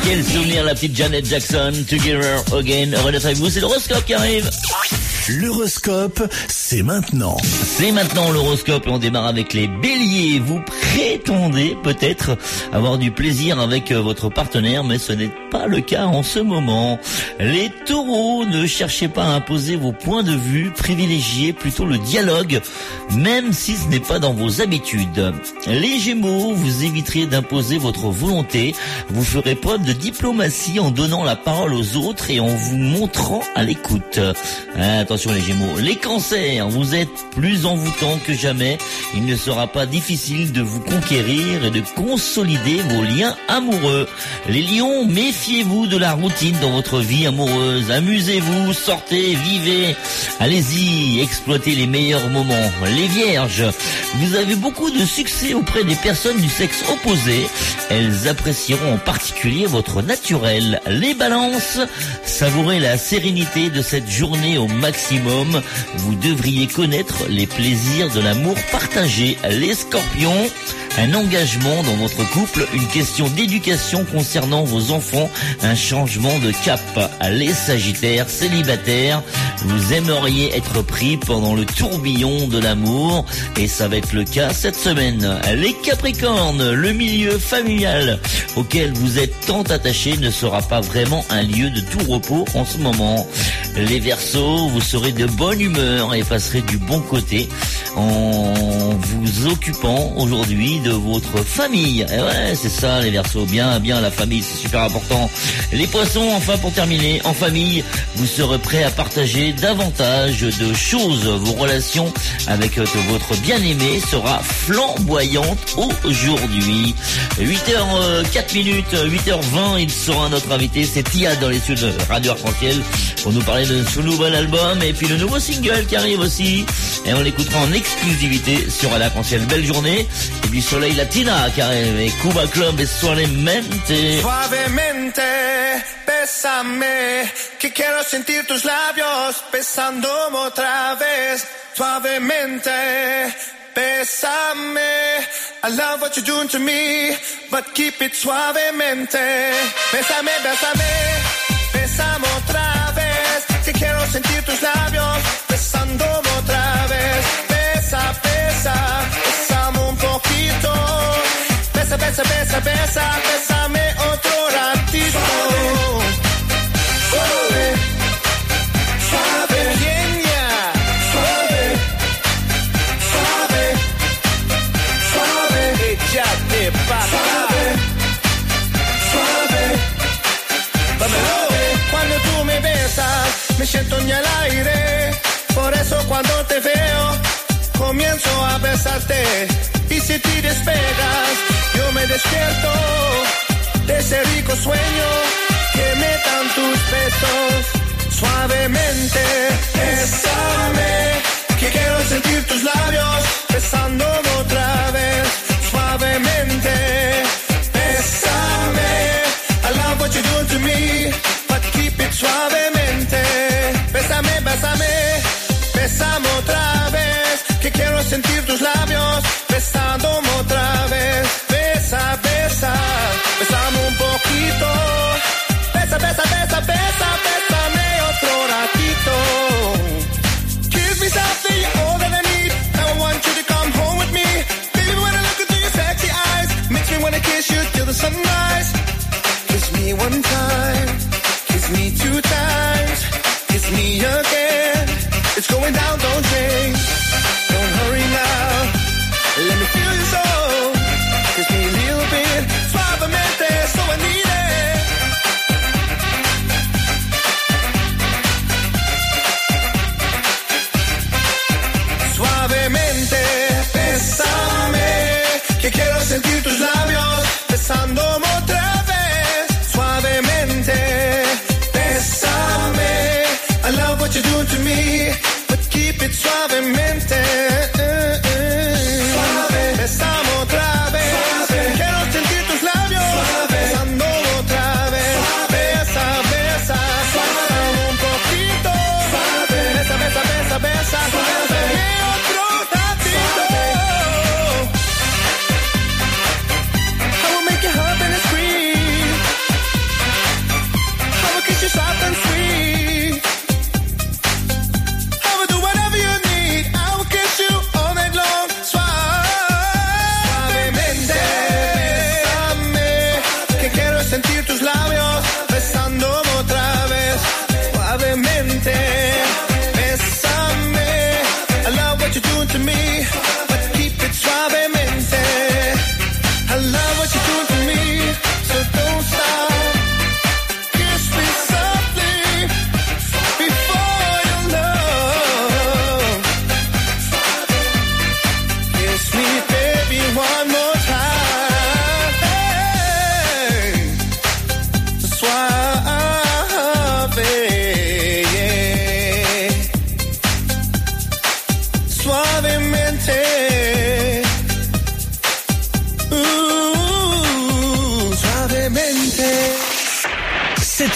Quel souvenir, la petite Janet Jackson, Together Again. Renaud, avec vous, c'est l'horoscope qui arrive. L'horoscope, c'est maintenant. C'est maintenant l'horoscope et on démarre avec les béliers. Vous prétendez peut-être avoir du plaisir avec votre partenaire, mais ce n'est pas le cas en ce moment. Les taureaux, ne cherchez pas à imposer vos points de vue, privilégiez plutôt le dialogue, même si ce n'est pas dans vos habitudes. Les gémeaux, vous éviterez d'imposer votre volonté, vous ferez preuve de diplomatie en donnant la parole aux autres et en vous montrant à l'écoute. Attention les gémeaux. Les cancers, vous êtes plus envoûtants que jamais. Il ne sera pas difficile de vous conquérir et de consolider vos liens amoureux. Les lions, méfiez-vous de la routine dans votre vie amoureuse. Amusez-vous, sortez, vivez. Allez-y, exploitez les meilleurs moments. Les vierges, vous avez beaucoup de succès auprès des personnes du sexe opposé. Elles apprécieront en particulier votre naturel. Les balances, savourez la sérénité de cette journée au maximum. Vous devriez connaître les plaisirs de l'amour partagé. Les scorpions, un engagement dans votre couple, une question d'éducation concernant vos enfants, un changement de cap. Les sagittaires, célibataires, vous aimeriez être pris pendant le tourbillon de l'amour et ça va être le cas cette semaine. Les capricornes, le milieu familial auquel vous êtes tant attaché ne sera pas vraiment un lieu de tout repos en ce moment. Les verseaux, vous serez de bonne humeur et passerez du bon côté en vous occupant aujourd'hui de votre famille. Et ouais, c'est ça les verseaux, bien la famille, c'est super important. Les poissons, enfin pour terminer, en famille, vous serez prêts à partager davantage de choses. Vos relations avec votre bien-aimé sera flamboyante aujourd'hui. 8h04, 8h20, il sera notre invité, c'est Tia dans les studios de Radio Arc-en-Ciel pour nous parler de son nouvel album et puis le nouveau single qui arrive aussi. Et on l'écoutera en exclusivité sur Radio Arc-en-Ciel. Belle journée et du soleil latina qui arrive et Cuba Club et Suavemente. Suavemente, bésame, que quiero sentir tus labios besándome otra vez. Suavemente, bésame, I love what you're doing to me, but keep it suavemente. Bésame, bésame, bésame otra vez, que quiero sentir tus labios besándome otra vez. Besa, besa, bésame un poquito. Besa, besa, besa, besa, bésame otro ratito. Suave, suave, Kenia. Suave, suave, suave, échate pa' suave, suave, suave. Cuando tú me besas, me siento en el aire. Por eso cuando te veo, comienzo a besarte. Y si te despegas, yo me despierto de ese rico sueño que me dan tus besos. Suavemente, bésame, que quiero sentir tus labios besándome otra vez. Suavemente, bésame, I love what you're doing to me, but keep it suavemente. Bésame, bésame, bésame otra vez, que quiero sentir tus labios besándome otra vez. Besa, besa, bésame un poquito. Besa, besa, besa, besa, bésame otro ratito. Give me something all that I need. I want you to come home with me.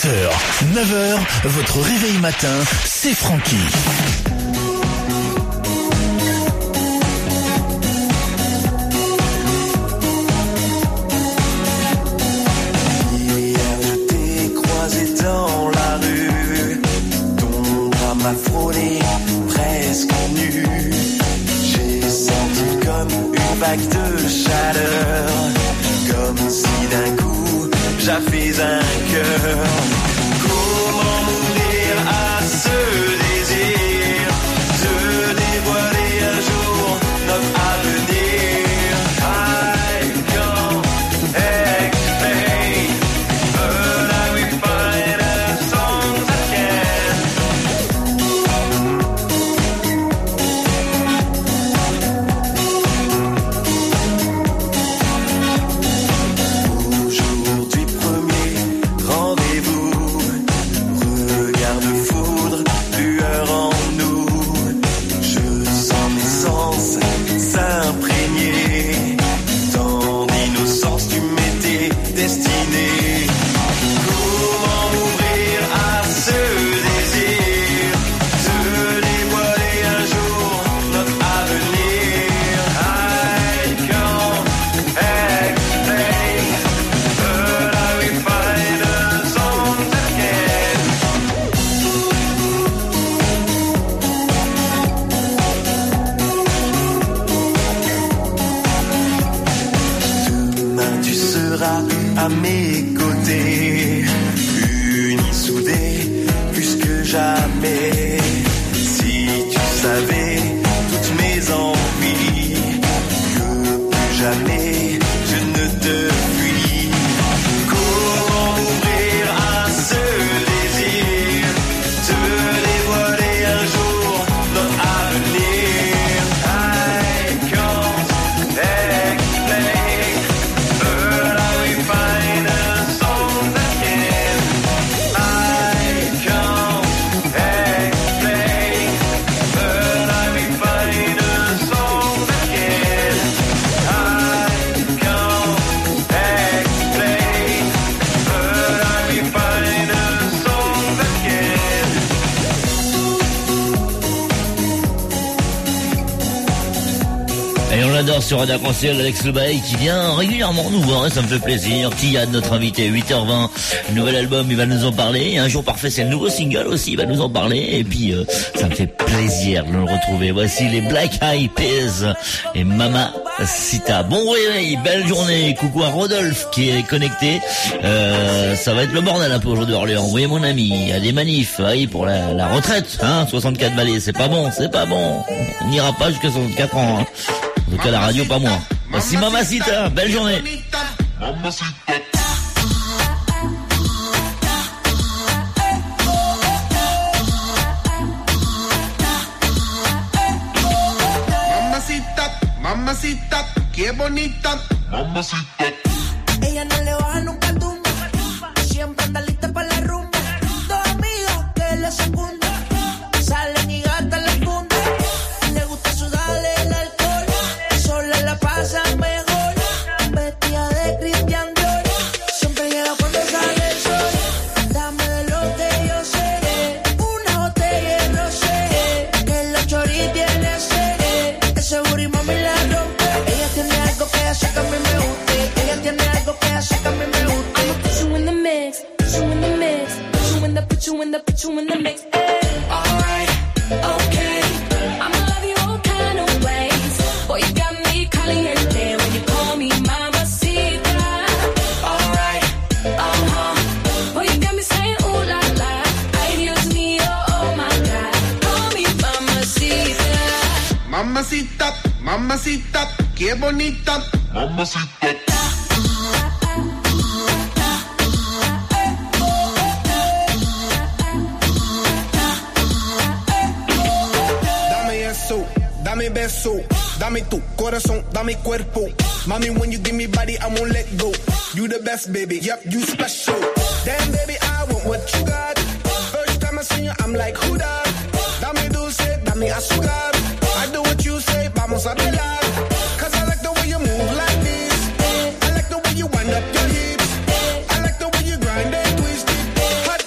7h, 9h, votre réveil matin, c'est Francky. Dans la rue, ton bras m'a frôlé presque nu. J'ai senti comme une vague de chaleur, comme si d'un coup j'avais un cœur. Comment m'ouvrir à ce désir de dévoiler un jour notre avenir? I can't explain, but I will find a song that can. Aujourd'hui premier rendez-vous, regard de foudre, lueur en nous. Je sens mes sens s'imprégner, tant d'innocence tu m'étais destiné. Comment m'ouvrir à ce désir de dévoiler un jour notre avenir? I can't explain, but I will find a song that can. Demain tu seras à mes côtés, unis, soudés, plus que jamais. Si tu savais toutes mes envies, que plus jamais je ne te fuis. Comment m'ouvrir à ce désir de dévoiler un jour notre avenir? I can't explain, but I will find a song that can. I can't explain, but I will find a song that can. I can't explain, but I will find a song that can. Et on adore sur Radio Arc-en-Ciel Alex Lebaille qui vient régulièrement nous voir et ça me fait plaisir. Kian, notre invité, 8h20, nouvel album, il va nous en parler. Et Un jour parfait, c'est le nouveau single aussi, il va nous en parler. Et puis ça me fait plaisir de le retrouver. Voici les Black Eyed Peas et Mamacita. Bon réveil, belle journée. Coucou à Rodolphe qui est connecté. Ça va être le bordel un peu aujourd'hui Orléans. Vous voyez mon ami, il y a des manifs pour la retraite. 64 balais, c'est pas bon, c'est pas bon. On n'ira pas jusqu'à 64 ans. En tout cas la radio pas moi. Voici Mamacita, belle journée. Mamacita, mamacita, qué bonita. Mamacita. Ella no le baja nunca tumba, siempre anda lista para la rumba. Dos amigas que le secundan, salen y gastan la funda. Le gusta sudarle el alcohol, sola la pasa mejor. Vestida de Christian Dior, siempre llega cuando sale el sol. Dame de lo que yo sé, una botella de rosé, que la chori tiene sed. Ese booty mami la rompe. Ella tiene algo que hace que a mí me guste. Ella tiene algo que hace que a mí me guste. I'ma put you in the mix, put you in the mix, put you in the, put you in the, put you in the mix. Alright, okay, I'ma love you all kind of ways. Boy, you got me caliente when you call me mamacita. Alright, boy, you got me saying ooh la la. Ay, Dios mío, oh my God, call me mamacita. Mamacita, mamacita, qué bonita. Mamacita. Dame eso, dame beso, dame tu corazón, dame cuerpo. Mommy, when you give me body, I won't let go. You the best, baby, yep, you special. Damn, baby, I want what you got. First time I see you, I'm like, who that? Dame dulce, dame azúcar. I do what you say, vamos a bailar. Cause I like the way you move like this. I like the way you wind up your hips. I like the way you grind and twist it. Hot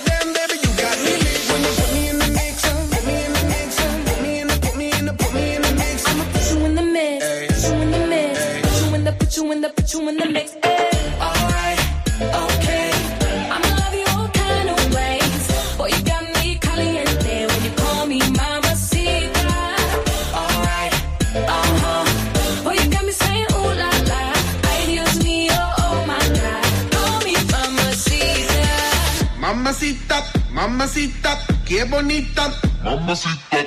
put you in the mix. Alright, okay. I'ma love you all kind of ways. Boy, you got me caliente when you call me mamacita. Alright, boy, you got me saying ooh la la. Ay, Dios mío, oh my God. Call me mamacita. Mamacita, mamacita, qué bonita. Mamacita.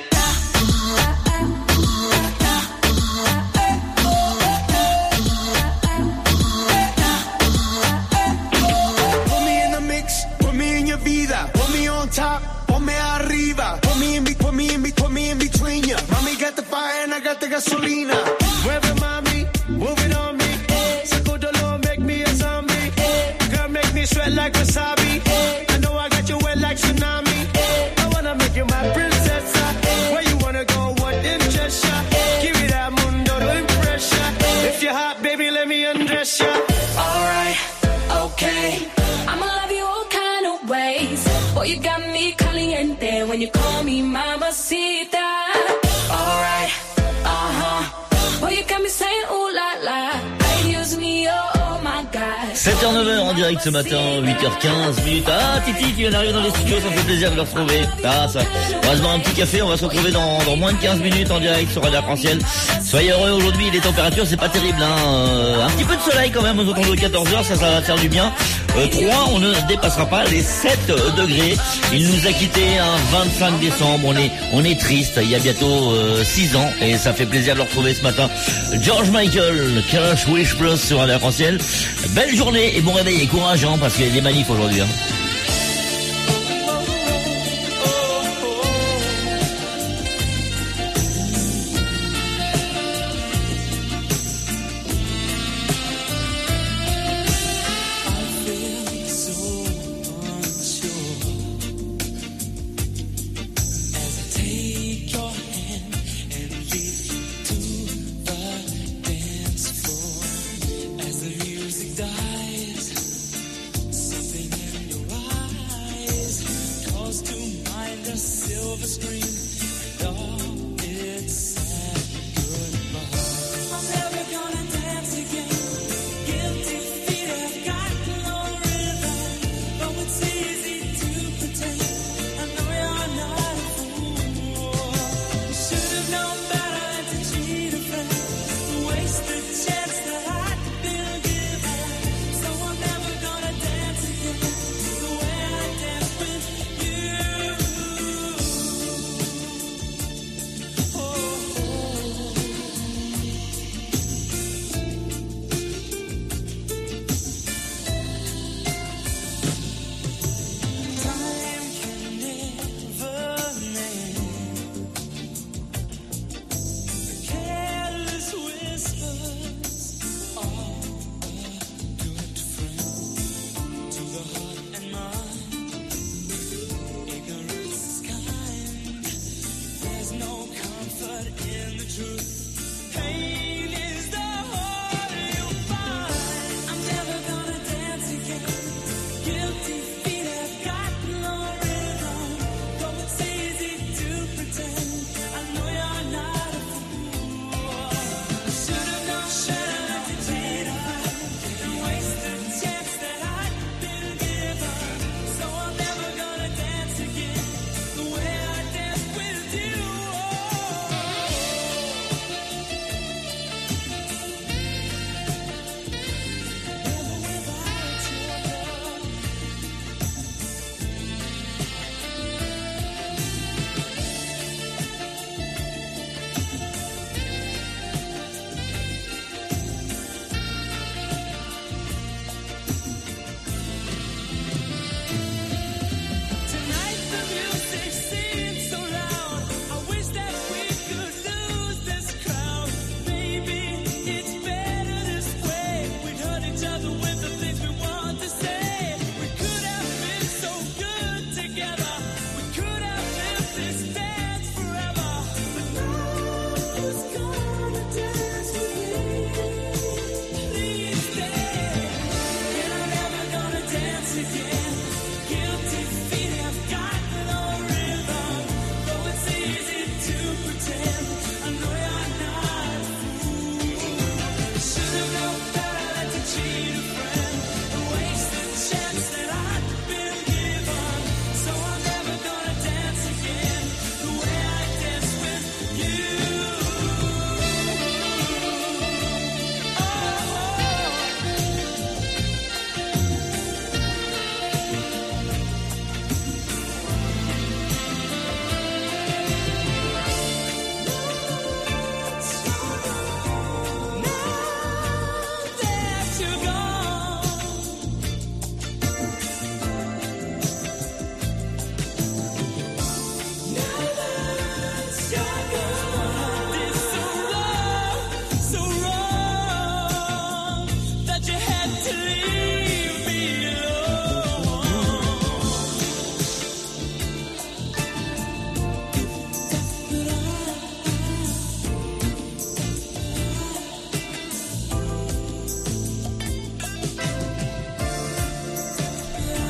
Put me on top, ponme arriba. Put me in between ya. Mami got the fire and I got the gasolina. Mueve mami, move it on me. Saco dolor, make me a zombie. Girl, make me sweat like wasabi. I know I got you wet like tsunami. I wanna make you my princess. Where you wanna go, what interest ya? Give me that mundo to impress ya. If you're hot, baby, let me undress ya. Alright, okay. I'ma love you all kind of ways. Boy, you got me caliente when you call me mamacita. Alright, boy, you got me saying ooh la la. Ay, Dios mío, oh my God. 7h-9h en direct ce matin, 8h15 minutes. Ah, Titi qui vient d'arriver dans les studios, ça me fait plaisir de le retrouver. Ah, ça. On va se boire un petit café, on va se retrouver dans moins de 15 minutes en direct sur Radio Arc-en-Ciel. Soyez heureux aujourd'hui, les températures c'est pas terrible, hein. Un petit peu de soleil quand même aux alentours de 14h, ça va faire du bien. 3, on ne dépassera pas les 7 degrés. Il nous a quittés un 25 décembre. On est triste. Il y a bientôt 6 ans et ça fait plaisir de le retrouver ce matin. George Michael, Cash Wish Plus sur Radio Arc-en-Ciel. Belle journée et bon réveil et courage, hein, parce qu'il y a des manifs aujourd'hui, hein. As the music dies, something in your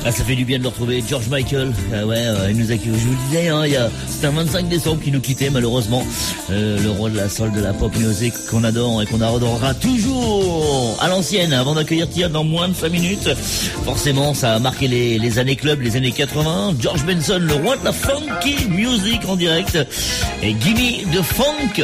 Ah, ça fait du bien de le retrouver, George Michael. Ah ouais, il nous a quitté. Je vous le disais, hein, c'était un 25 décembre qu'il nous quittait malheureusement. Le roi de la soul, de la pop music qu'on adore et qu'on adorera toujours à l'ancienne. Avant d'accueillir Tia dans moins de 5 minutes, forcément ça a marqué les années club, les années 80. George Benson, le roi de la funky music en direct. Et Gimme the Funk.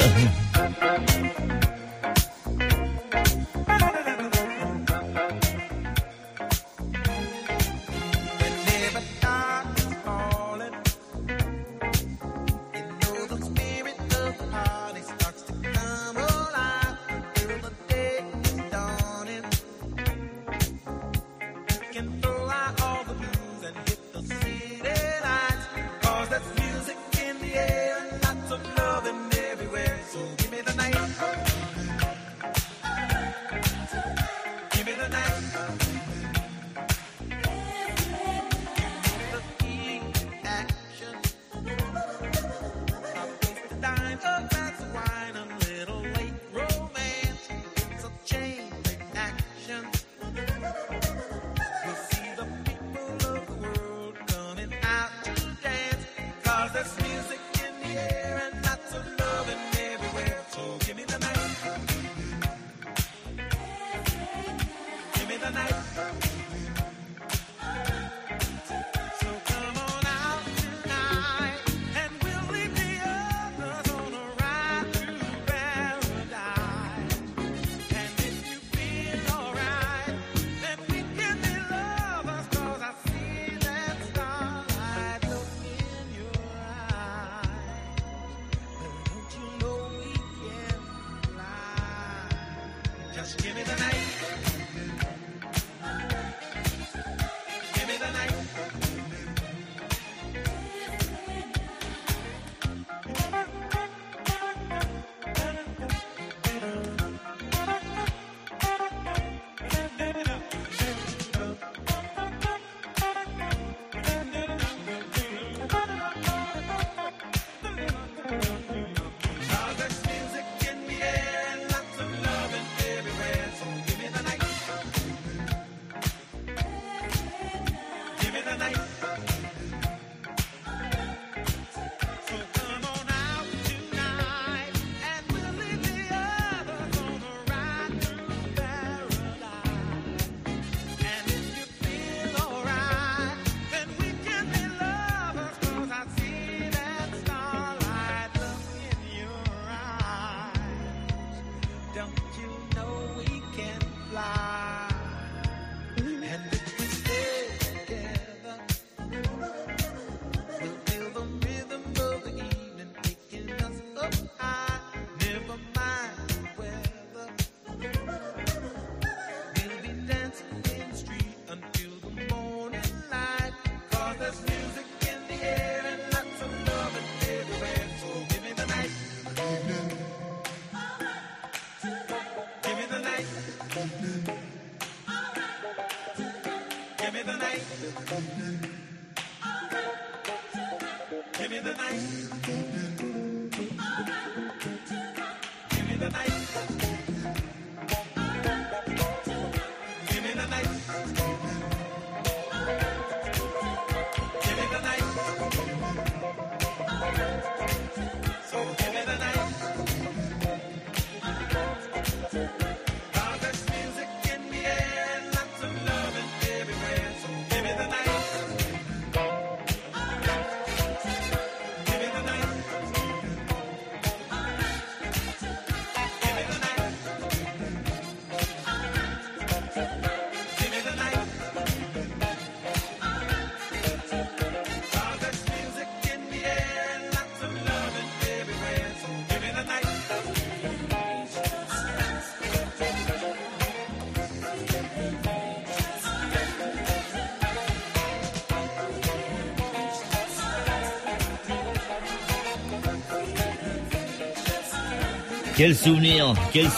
Quel souvenir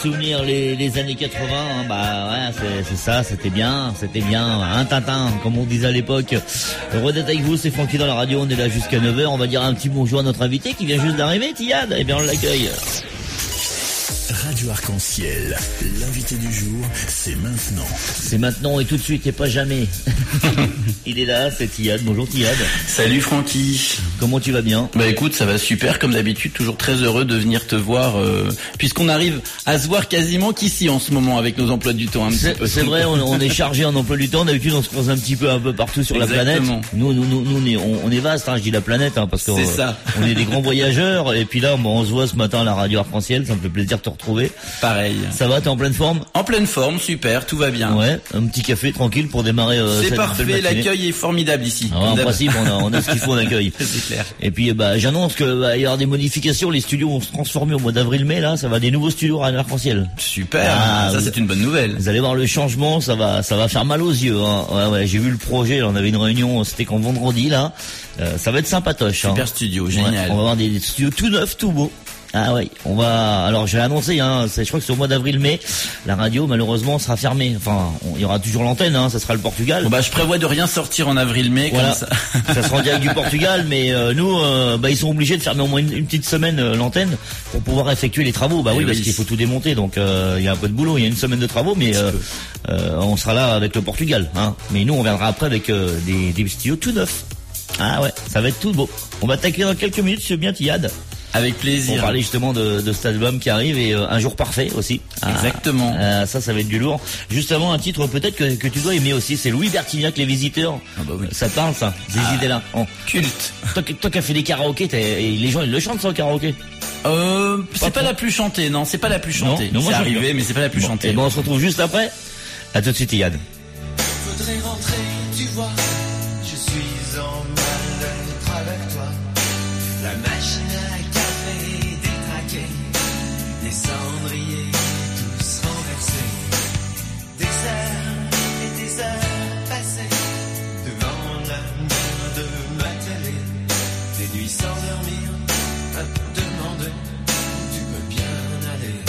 les années 80, hein, bah ouais, c'est ça, c'était bien, un Tintin, comme on disait à l'époque. Heureux d'être avec vous, c'est Francky dans la radio, on est là jusqu'à 9h, on va dire un petit bonjour à notre invité qui vient juste d'arriver, Tiad, et bien on l'accueille. Radio Arc-en-Ciel, l'invité du jour, c'est maintenant. C'est maintenant et tout de suite et pas jamais. Il est là, c'est Tiyad. Bonjour Tiyad. Salut Francky. Comment tu vas bien? Bah écoute, ça va super comme d'habitude, toujours très heureux de venir te voir puisqu'on arrive à se voir quasiment qu'ici en ce moment avec nos emplois du temps un petit peu. C'est vrai, on est chargé en emploi du temps. D'habitude, on se croise un petit peu partout sur Exactement. la planète. Nous, on est vaste. Je dis la planète parce que on est des grands voyageurs. Et puis là, on se voit ce matin à la radio Arc-en-Ciel. Ça me fait plaisir de te retrouver. Pareil. Ça va, t'es en pleine forme? En pleine forme, super, tout va bien. Ouais, un petit café tranquille pour démarrer. C'est cette parfait, belle matinée. l'accueil est formidable ici. En principe, on a ce qu'il faut en accueil. C'est clair. Et puis, j'annonce que il y aura des modifications. Les studios vont se transformer au mois d'avril-mai. Là, ça va des nouveaux studios à Arc-en-Ciel. Super. Ça, c'est une bonne nouvelle. Vous allez voir le changement, ça va faire mal aux yeux. Hein. Ouais, j'ai vu le projet. Là, on avait une réunion, c'était quand vendredi là. Ça va être sympatoche. Super studio, génial. Ouais, on va avoir des studios tout neufs, tout beaux. Ah ouais, alors je vais annoncer, je crois que c'est au mois d'avril-mai, la radio malheureusement sera fermée. Enfin, il y aura toujours l'antenne, ça sera le Portugal. Bon je prévois de rien sortir en avril-mai voilà. Comme ça. Ça sera en direct du Portugal, mais nous, ils sont obligés de fermer au moins une petite semaine l'antenne pour pouvoir effectuer les travaux. Oui, parce qu'il faut tout démonter, donc il y a un peu de boulot. Il y a une semaine de travaux, mais on sera là avec le Portugal. Mais nous, on viendra après avec des studios tout neufs. Ah ouais, ça va être tout beau. On va t'accueillir dans quelques minutes, c'est bien Tiyad. Avec plaisir. On parlait justement de cet album qui arrive et un jour parfait aussi. Exactement. Ça va être du lourd. Juste avant, un titre peut-être que tu dois aimer aussi, c'est Louis Bertignac, Les Visiteurs. Oui. Ça te parle ça? Ces idées-là. Culte. Toi qui as fait des karaokés, et les gens ils le chantent ça au karaoké? C'est pas la plus chantée, non, c'est pas la plus chantée. Non, c'est arrivé, mais c'est pas la plus chantée. Et on se retrouve juste après. À tout de suite, Yann. Faudrait rentrer, tu vois. Je suis en mal-être avec toi. La machine à café détraquée, les cendriers tous renversés. Des heures et des heures passées devant la lumière de ma télé. Des nuits sans dormir, à te demander où tu peux bien aller.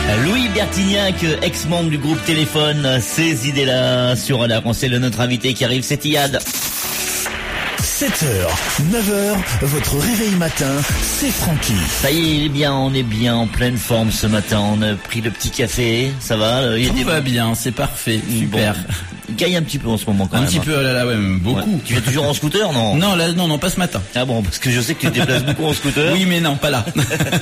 Louis Bertignac, ex-membre du groupe Téléphone, ces idées-là sur la conseil de notre invité qui arrive, c'est Iyad. 7h, 9h, votre réveil matin, c'est Francky. Ça y est, on est bien en pleine forme ce matin. On a pris le petit café, ça va? Tout va bien, c'est parfait, super. Bon. Gagne un petit peu en ce moment quand même. Un petit peu, oh là là, ouais, beaucoup. Ouais. Tu es toujours en scooter, non? Non, là, non, pas ce matin. Ah bon, parce que je sais que tu te déplaces beaucoup en scooter. Oui, mais non, pas là.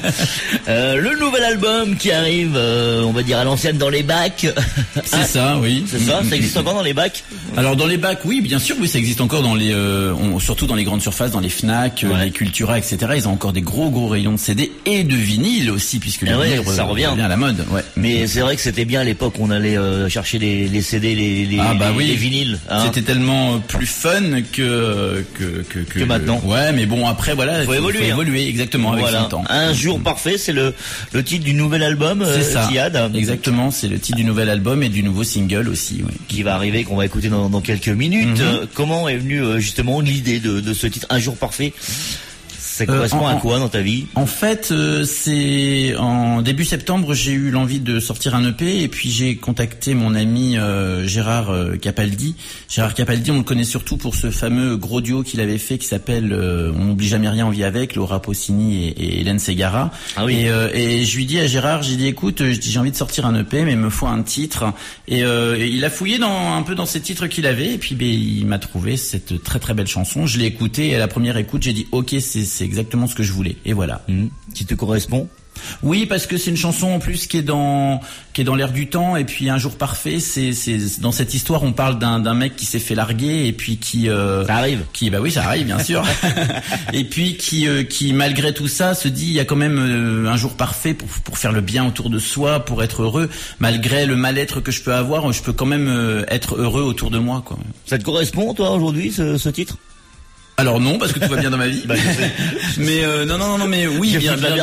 Le nouvel album qui arrive, on va dire à l'ancienne dans les bacs. C'est ça, oui. C'est ça, ça existe encore dans les bacs? Alors dans les bacs, oui, bien sûr, oui, ça existe encore dans les, surtout dans les grandes surfaces, dans les Fnac, les Cultura, etc. Ils ont encore des gros rayons de CD et de vinyle aussi, puisque le vinyle ça revient à la mode. Ouais. Mais c'est vrai que c'était bien à l'époque, on allait chercher les CD, les vinyles. Hein. C'était tellement plus fun que maintenant. Ouais, mais bon, après voilà, faut évoluer, exactement, avec son temps. Un jour parfait, c'est le titre du nouvel album. C'est ça. Iyad. Exactement, c'est le titre du nouvel album et du nouveau single aussi, oui. Qui va arriver, qu'on va écouter dans quelques minutes. Comment est venue justement l'idée de ce titre, Un jour parfait? Ça correspond à quoi dans ta vie? En fait, c'est en début septembre, j'ai eu l'envie de sortir un EP et puis j'ai contacté mon ami Gérard Capaldi. Gérard Capaldi, on le connaît surtout pour ce fameux gros duo qu'il avait fait qui s'appelle On n'oublie jamais rien, on vit avec, Laura Pausini et Hélène Ségara. Ah oui. Et je lui dis à Gérard, écoute, j'ai envie de sortir un EP, mais il me faut un titre. Et il a fouillé un peu dans ces titres qu'il avait et puis il m'a trouvé cette très belle chanson. Je l'ai écoutée et à la première écoute, j'ai dit OK, c'est exactement ce que je voulais. Et voilà. Qui te correspond? Oui, parce que c'est une chanson en plus qui est dans l'air du temps. Et puis Un jour parfait, c'est dans cette histoire, on parle d'un mec qui s'est fait larguer et puis ça arrive. Bah oui, ça arrive bien sûr. Et puis qui malgré tout ça se dit il y a quand même un jour parfait pour faire le bien autour de soi, pour être heureux, malgré le mal-être que je peux avoir, je peux quand même être heureux autour de moi, quoi. Ça te correspond toi aujourd'hui ce titre? Alors non, parce que tout va bien dans ma vie. Bah, je sais. Mais non, mais oui,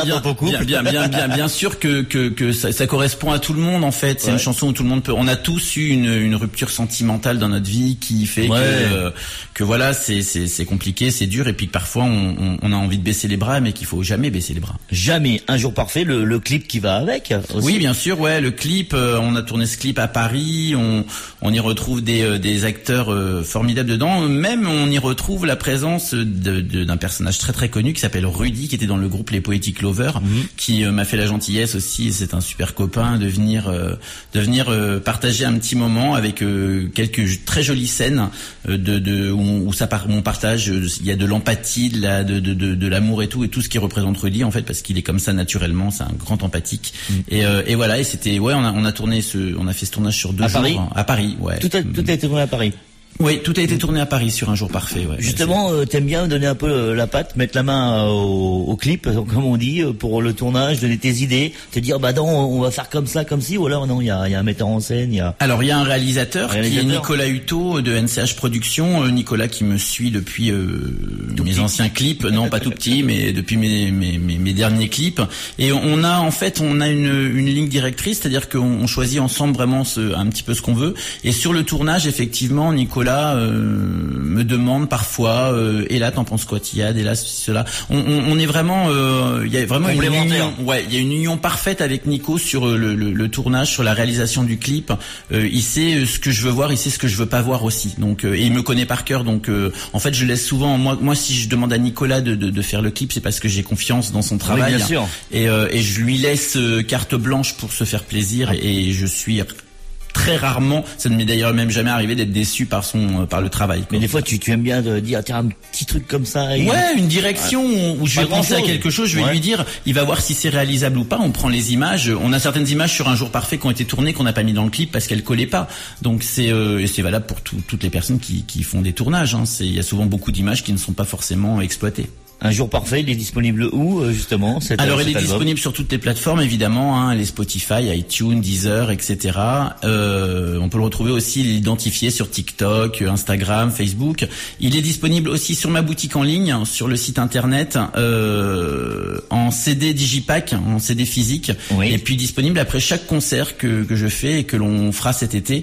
bien sûr que ça correspond à tout le monde en fait. C'est une chanson où tout le monde peut. On a tous eu une rupture sentimentale dans notre vie qui fait que voilà, c'est compliqué, c'est dur et puis que parfois on a envie de baisser les bras, mais qu'il faut jamais baisser les bras. Jamais. Un jour parfait, le clip qui va avec. Aussi. Oui, bien sûr, ouais, le clip. On a tourné ce clip à Paris. On y retrouve des acteurs formidables dedans. Même on y retrouve la présence d'un personnage très connu qui s'appelle Rudy, qui était dans le groupe Les Poetic Lovers, qui m'a fait la gentillesse aussi, c'est un super copain, de venir partager un petit moment avec quelques très jolies scènes où on partage, il y a de l'empathie, de l'amour et tout ce qui représente Rudy en fait, parce qu'il est comme ça naturellement, c'est un grand empathique. Et voilà, et c'était on a fait ce tournage sur 2 jours à Paris, ouais. Tout a été tourné à Paris. Oui, tout a été tourné à Paris sur Un jour parfait. Ouais, justement, t'aimes bien donner un peu la patte, mettre la main au clip, comme on dit, pour le tournage, donner tes idées, te dire non, on va faire comme ça, comme ci, ou alors non, il y a un metteur en scène, Alors il y a un réalisateur qui est Nicolas Hutto de NCH Productions, Nicolas qui me suit depuis mes anciens clips, non pas tout petit, mais depuis mes derniers clips. Et on a une ligne directrice, c'est-à-dire qu'on choisit ensemble vraiment un petit peu ce qu'on veut. Et sur le tournage, effectivement, Nicolas me demande parfois et là t'en penses quoi Iyad, et là cela. On est vraiment il y a vraiment une union, il y a une union parfaite avec Nico sur le tournage, sur la réalisation du clip. Il sait ce que je veux voir, il sait ce que je veux pas voir aussi. Donc et il me connaît par cœur, donc en fait je laisse souvent moi si je demande à Nicolas de faire le clip, c'est parce que j'ai confiance dans son travail. Oui, bien sûr. Et je lui laisse carte blanche pour se faire plaisir et je suis très rarement, ça ne m'est d'ailleurs même jamais arrivé d'être déçu par le travail, quoi. Mais des fois tu aimes bien de dire tiens un petit truc comme ça. Une direction où je vais penser à quelque chose, je vais lui dire, il va voir si c'est réalisable ou pas. On prend les images, on a certaines images sur Un jour parfait qui ont été tournées qu'on n'a pas mis dans le clip parce qu'elles collaient pas. Donc c'est valable pour toutes les personnes qui font des tournages. Il y a souvent beaucoup d'images qui ne sont pas forcement exploitées. Un jour parfait, il est disponible où justement Alors il est disponible sur toutes les plateformes évidemment, les Spotify, iTunes, Deezer, etc. On peut le retrouver aussi, l'identifier sur TikTok, Instagram, Facebook. Il est disponible aussi sur ma boutique en ligne, sur le site internet, en CD digipack, en CD physique, et puis disponible après chaque concert que je fais et que l'on fera cet été.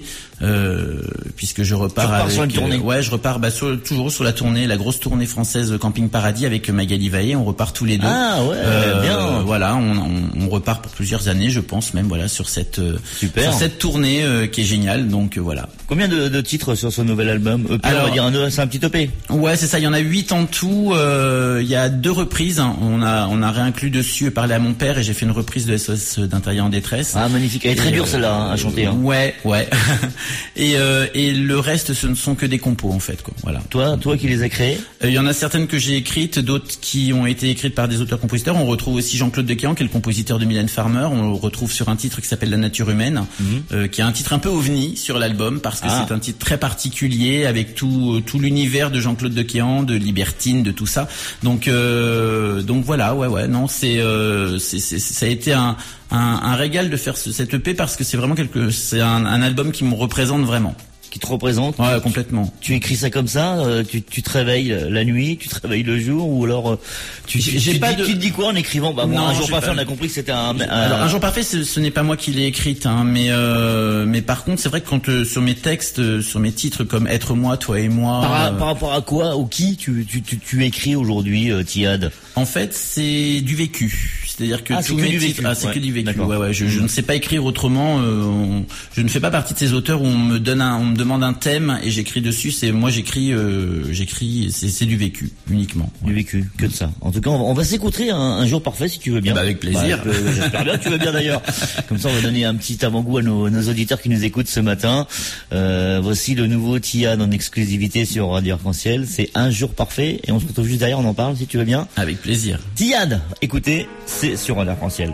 Puisque je repars avec sur une tournée. je repars toujours sur la tournée, la grosse tournée française Camping Paradis avec avec Magali Vaillé, on repart tous les deux. Ah ouais, bien. Voilà, on repart pour plusieurs années, je pense même, voilà, sur cette tournée qui est géniale. Donc voilà. Combien de titres sur ce nouvel album EP? Alors, on va dire c'est un petit EP. Ouais, c'est ça. Il y en a 8 en tout. Il y a 2 reprises. On a réinclus dessus Parler à mon père et j'ai fait une reprise de SOS d'Intérieur en détresse. Ah magnifique. Elle est très dure celle-là à chanter. Hein. Ouais. et le reste, ce ne sont que des compos en fait, quoi. Voilà. Toi qui les as créés? Il y en a certaines que j'ai écrites, d'autres qui ont été écrites par des auteurs-compositeurs. On retrouve aussi Jean-Claude Dequéan, qui est le compositeur de Mylène Farmer. On le retrouve sur un titre qui s'appelle La nature humaine, qui est un titre un peu ovni sur l'album parce que c'est un titre très particulier avec tout l'univers de Jean-Claude Dequéan, de Libertine, de tout ça. Donc voilà, non, ça a été un régal de faire cette EP parce que c'est vraiment c'est un album qui me représente vraiment. Qui te représente? Ouais, complètement. Tu écris ça comme ça, tu te réveilles la nuit, tu te réveilles le jour, ou alors tu te dis quoi en écrivant? Non, un jour parfait, on a compris que c'était Alors un jour parfait, ce n'est pas moi qui l'ai écrite, hein, mais par contre, c'est vrai que quand sur mes textes, sur mes titres comme Être moi, toi et moi. Par rapport à quoi ou qui tu écris aujourd'hui, Tiad? En fait, c'est du vécu. C'est-à-dire que tous mes titres, c'est que du vécu. Ouais. Je ne sais pas écrire autrement. Je ne fais pas partie de ces auteurs où on me demande un thème et j'écris dessus. J'écris, c'est du vécu uniquement. Ouais. Du vécu, que de ça. En tout cas, on va s'écouter un jour parfait si tu veux bien. Avec plaisir. J'espère bien que tu veux bien d'ailleurs. Comme ça, on va donner un petit avant-goût à nos auditeurs qui nous écoutent ce matin. Voici le nouveau Tiad en exclusivité sur Radio Arc-en-Ciel. C'est Un jour parfait et on se retrouve juste derrière. On en parle si tu veux bien. Avec plaisir. Tiad, écoutez, c'est sur Radio Arc-en-Ciel.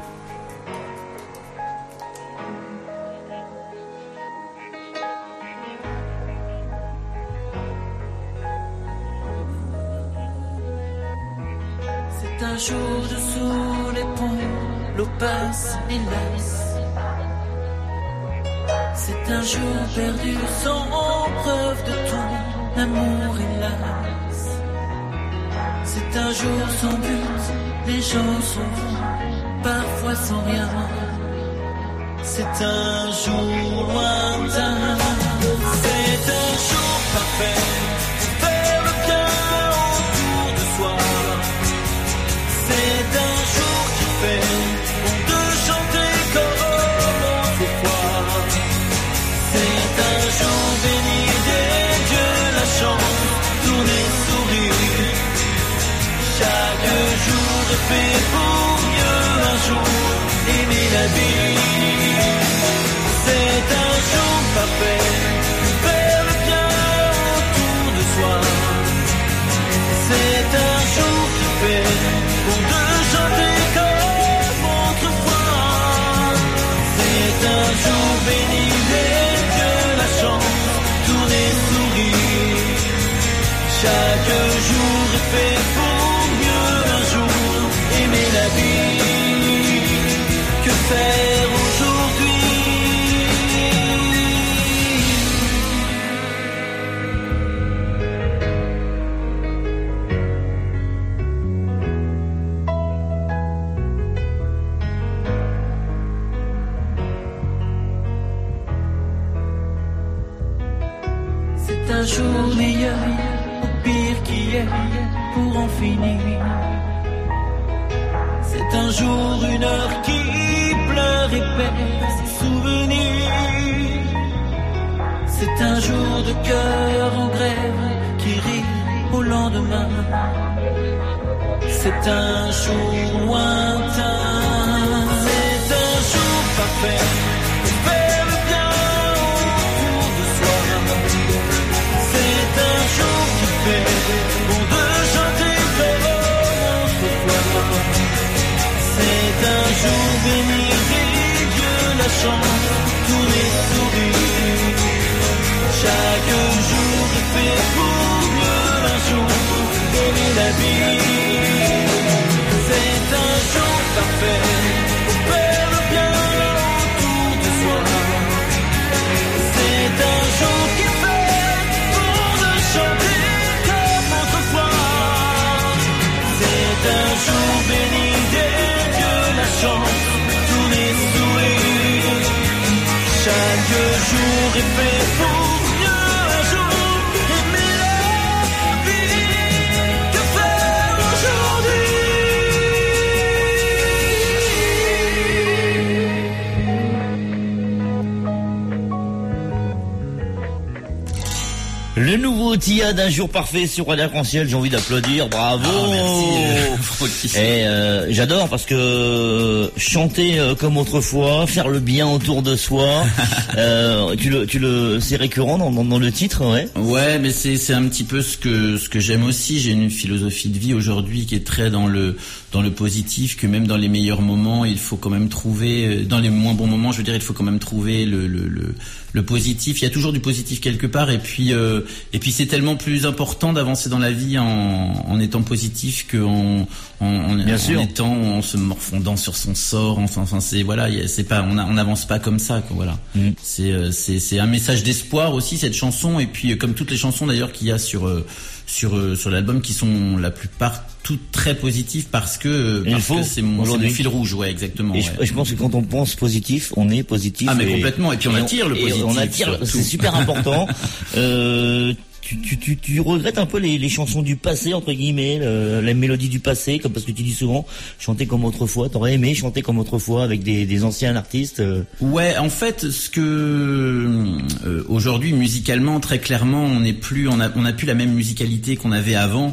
C'est un jour dessous les ponts, l'eau passe et laisse. C'est un jour perdu sans preuve de ton amour hélas. C'est un jour sans but, les gens s'en vont, parfois sans rien. C'est un jour lointain, c'est un jour parfait. Faire le bien autour de soi. C'est un jour qui fait bon de chanter comme autrefois. C'est un jour béni des dieux, la chance, tourner, sourire. Chaque jour est fait pour mieux un jour aimer la vie. C'est un jour parfait, faire le bien autour de soi. C'est un jour qui fait bon de chanter comme autrefois. C'est un jour béni des dieux, la chance, tourner, sourire. Chaque jour est fait pour mieux un jour aimer la vie. Que faire aujourd'hui? C'est un jour meilleur, au pire qu'hier, pour en finir. C'est un jour, une heure qui pleure et perd ses souvenirs. C'est un jour de cœur en grève qui rit au lendemain. C'est un jour lointain. C'est un jour parfait pour faire le bien autour de soi. C'est un jour qui fait bon de chanter comme autrefois. C'est un jour béni des dieux, la chance, tourner, sourire. Chaque jour est fait pour mieux un jour aimer la vie. C'est un jour parfait pour faire le bien autour de soi. C'est un jour qui fait bon de chanter comme autrefois. C'est un jour béni des dieux, la chance, tourner, sourire. Chaque jour est fait pour mieux un jour aimer la vie. Que faire aujourd'hui? Le nouveau Tia d'un jour parfait sur Radio Arc-en-Ciel, j'ai envie d'applaudir, bravo. Merci. Et j'adore parce que chanter comme autrefois, faire le bien autour de soi, c'est récurrent dans le titre, ouais. Ouais, mais c'est un petit peu ce que j'aime aussi. J'ai une philosophie de vie aujourd'hui qui est très dans le positif, que même dans les meilleurs moments, il faut quand même trouver, dans les moins bons moments, je veux dire, il faut quand même trouver le positif. Il y a toujours du positif quelque part, et puis c'est tellement plus important d'avancer dans la vie en étant positif en se morfondant sur son sort. Enfin, c'est voilà, c'est pas, on n'avance pas comme ça, quoi, voilà. C'est un message d'espoir aussi, cette chanson, et puis comme toutes les chansons d'ailleurs qu'il y a sur l'album, qui sont la plupart toutes très positives parce que c'est mon fil rouge, ouais, exactement. Et je pense que quand on pense positif, on est positif. Ah, mais complètement. Et puis on attire le positif. On attire, c'est super important. Tu regrettes un peu les chansons du passé, entre guillemets, les mélodies du passé, comme parce que tu dis souvent chanter comme autrefois. T'aurais aimé chanter comme autrefois avec des anciens artistes? Ouais, en fait, aujourd'hui musicalement, très clairement, on n'a plus la même musicalité qu'on avait avant.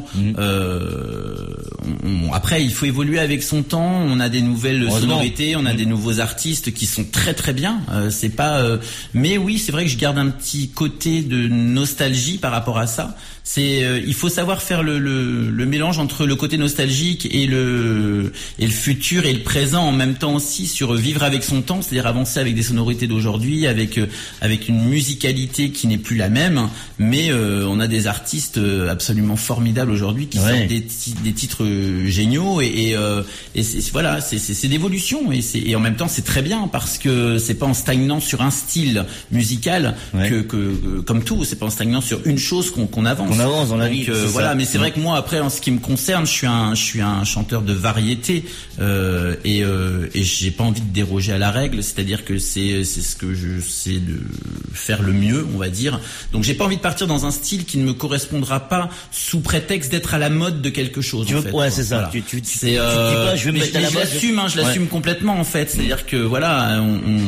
Après, il faut évoluer avec son temps. On a des nouvelles sonorités, on a des nouveaux artistes qui sont très très bien. C'est pas, mais oui, c'est vrai que je garde un petit côté de nostalgie par rapport à ça. Il faut savoir faire le mélange entre le côté nostalgique et le futur et le présent en même temps aussi, sur vivre avec son temps, c'est-à-dire avancer avec des sonorités d'aujourd'hui, avec une musicalité qui n'est plus la même, mais on a des artistes absolument formidables aujourd'hui qui sortent des titres géniaux, et voilà, c'est d'évolution, et en même temps c'est très bien parce que c'est pas en stagnant sur un style musical que comme tout, c'est pas en stagnant sur une chose qu'on avance. On avance dans la vie. Voilà, mais c'est vrai que moi, après, en ce qui me concerne, je suis un chanteur de variété, et j'ai pas envie de déroger à la règle, c'est-à-dire que c'est ce que je sais de faire le mieux, on va dire. Donc j'ai pas envie de partir dans un style qui ne me correspondra pas sous prétexte d'être à la mode de quelque chose. Ouais, c'est ça. Voilà. Tu dis pas, je vais me mettre à la mode. Je l'assume complètement, en fait. C'est-à-dire que voilà,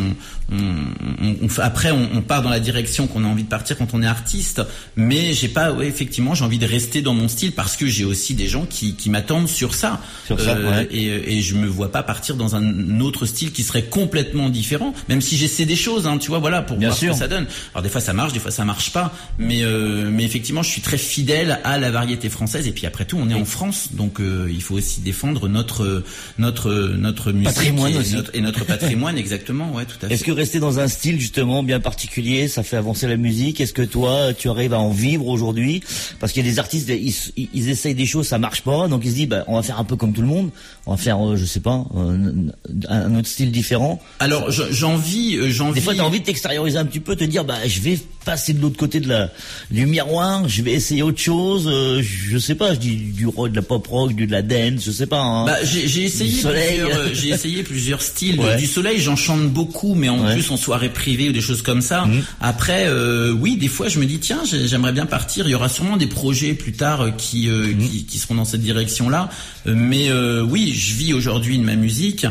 après on part dans la direction qu'on a envie de partir quand on est artiste, mais effectivement, j'ai envie de rester dans mon style parce que j'ai aussi des gens qui m'attendent sur ça. Et je me vois pas partir dans un autre style qui serait complètement différent, même si j'essaie des choses, hein, tu vois, voilà, pour voir ce que ça donne. Alors des fois ça marche, des fois ça marche pas, mais effectivement, je suis très fidèle à la variété française, et puis après tout, on est en France, donc il faut aussi défendre notre musique patrimoine et notre patrimoine, exactement, ouais, tout à fait. Est-ce que rester dans un style justement bien particulier, ça fait avancer la musique? Est-ce que toi, tu arrives à en vivre aujourd'hui? Parce qu'il y a des artistes, ils essayent des choses, ça marche pas, donc ils se disent, on va faire un peu comme tout le monde, on va faire, je sais pas, un autre style différent. Alors, j'en vis. Des fois, t'as envie de t'extérioriser un petit peu, te dire, je vais passer de l'autre côté du miroir, je vais essayer autre chose, je sais pas, je dis du rock, de la pop rock, de la dance, je sais pas, hein. J'ai essayé plusieurs styles. Du soleil, j'en chante beaucoup, mais en plus en soirée privée ou des choses comme ça. Après, oui, des fois, je me dis, tiens, j'aimerais bien partir. Il y aura sûrement des projets plus tard qui seront dans cette direction-là. Mais oui, je vis aujourd'hui de ma musique,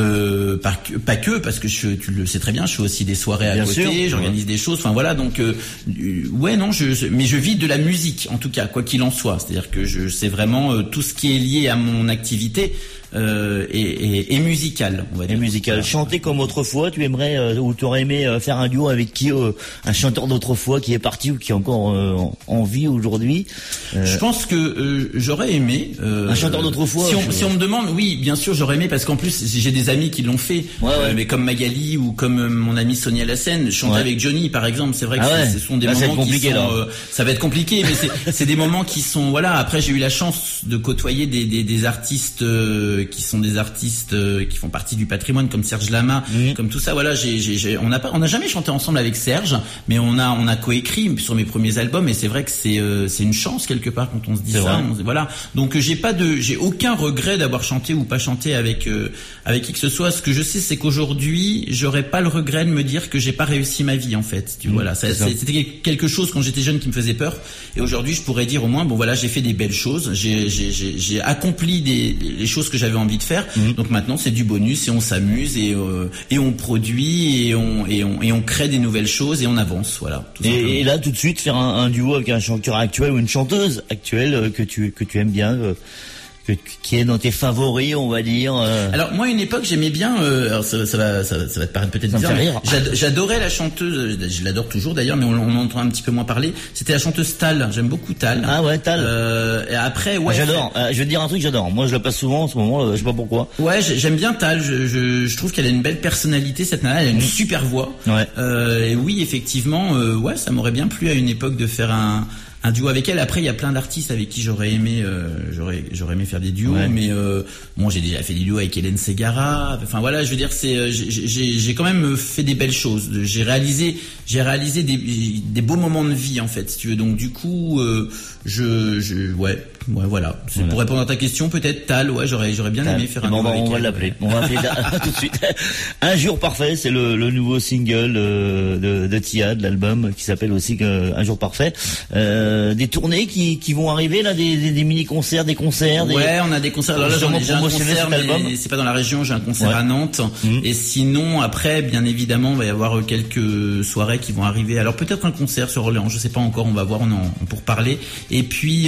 pas que, parce que tu le sais très bien, je fais aussi des soirées à côté, j'organise des choses. Enfin voilà, donc ouais, non, mais je vis de la musique, en tout cas, quoi qu'il en soit. C'est-à-dire que c'est vraiment tout ce qui est lié à mon activité. Et musical, on va dire. Et musical. Voilà. Chanter comme autrefois, tu aimerais ou tu aurais aimé faire un duo avec qui, un chanteur d'autrefois qui est parti ou qui est encore en vie aujourd'hui? Je pense que j'aurais aimé un chanteur d'autrefois. Si on me demande, oui, bien sûr, j'aurais aimé, parce qu'en plus j'ai des amis qui l'ont fait, mais comme Magali ou comme mon ami Sonia Lassène, chanter avec Johnny par exemple, c'est vrai que ce sont des moments qui sont ça va être compliqué, mais c'est des moments qui sont, voilà. Après, j'ai eu la chance de côtoyer des artistes qui sont des artistes qui font partie du patrimoine, comme Serge Lama, comme tout ça. Voilà, on n'a jamais chanté ensemble avec Serge, mais on a coécrit sur mes premiers albums, et c'est vrai que c'est une chance quelque part quand on se dit ça. Voilà. Donc j'ai aucun regret d'avoir chanté ou pas chanté avec qui que ce soit. Ce que je sais, c'est qu'aujourd'hui, j'aurais pas le regret de me dire que j'ai pas réussi ma vie, en fait. Voilà, c'était quelque chose quand j'étais jeune qui me faisait peur, et aujourd'hui, je pourrais dire au moins, bon voilà, j'ai fait des belles choses, j'ai accompli les choses que j'avais avait envie de faire. Donc maintenant c'est du bonus et on s'amuse et on produit et on crée des nouvelles choses et on avance, voilà. Et là tout de suite faire un duo avec un chanteur actuel ou une chanteuse actuelle que tu aimes bien. Qui est dans tes favoris, on va dire. Alors moi, à une époque, j'aimais bien. Alors ça va te paraître peut-être bizarre. Mais j'adorais la chanteuse. Je l'adore toujours d'ailleurs, mais on entend un petit peu moins parler. C'était la chanteuse Tal. J'aime beaucoup Tal. Ah ouais, Tal. Et après, ouais. J'adore. Je vais te dire un truc, j'adore. Moi, je la passe souvent en ce moment. Je sais pas pourquoi. Ouais, j'aime bien Tal. Je trouve qu'elle a une belle personnalité. Cette nana, elle a une super voix. Ouais. Et oui, effectivement, ouais, ça m'aurait bien plu à une époque de faire un duo avec elle. Après, il y a plein d'artistes avec qui j'aurais aimé faire des duos, mais bon, j'ai déjà fait des duos avec Hélène Ségara. Enfin voilà, je veux dire, j'ai quand même fait des belles choses. J'ai réalisé des beaux moments de vie en fait, si tu veux. Donc du coup, ouais, voilà. Pour répondre à ta question, peut-être Tal. Ouais, j'aurais bien aimé faire un duo avec elle. On va l'appeler. On va appeler tout de suite. Un jour parfait, c'est le nouveau single de Tia, de l'album qui s'appelle aussi Un jour parfait. Des tournées qui vont arriver là, des mini-concerts, des concerts. Ouais, on a des concerts. Alors là, j'ai un concert, mais c'est pas dans la région. J'ai un concert à Nantes. Et sinon, après, bien évidemment, il va y avoir quelques soirées qui vont arriver. Alors peut-être un concert sur Orléans. Je sais pas encore. On va voir. On pour parler. Et puis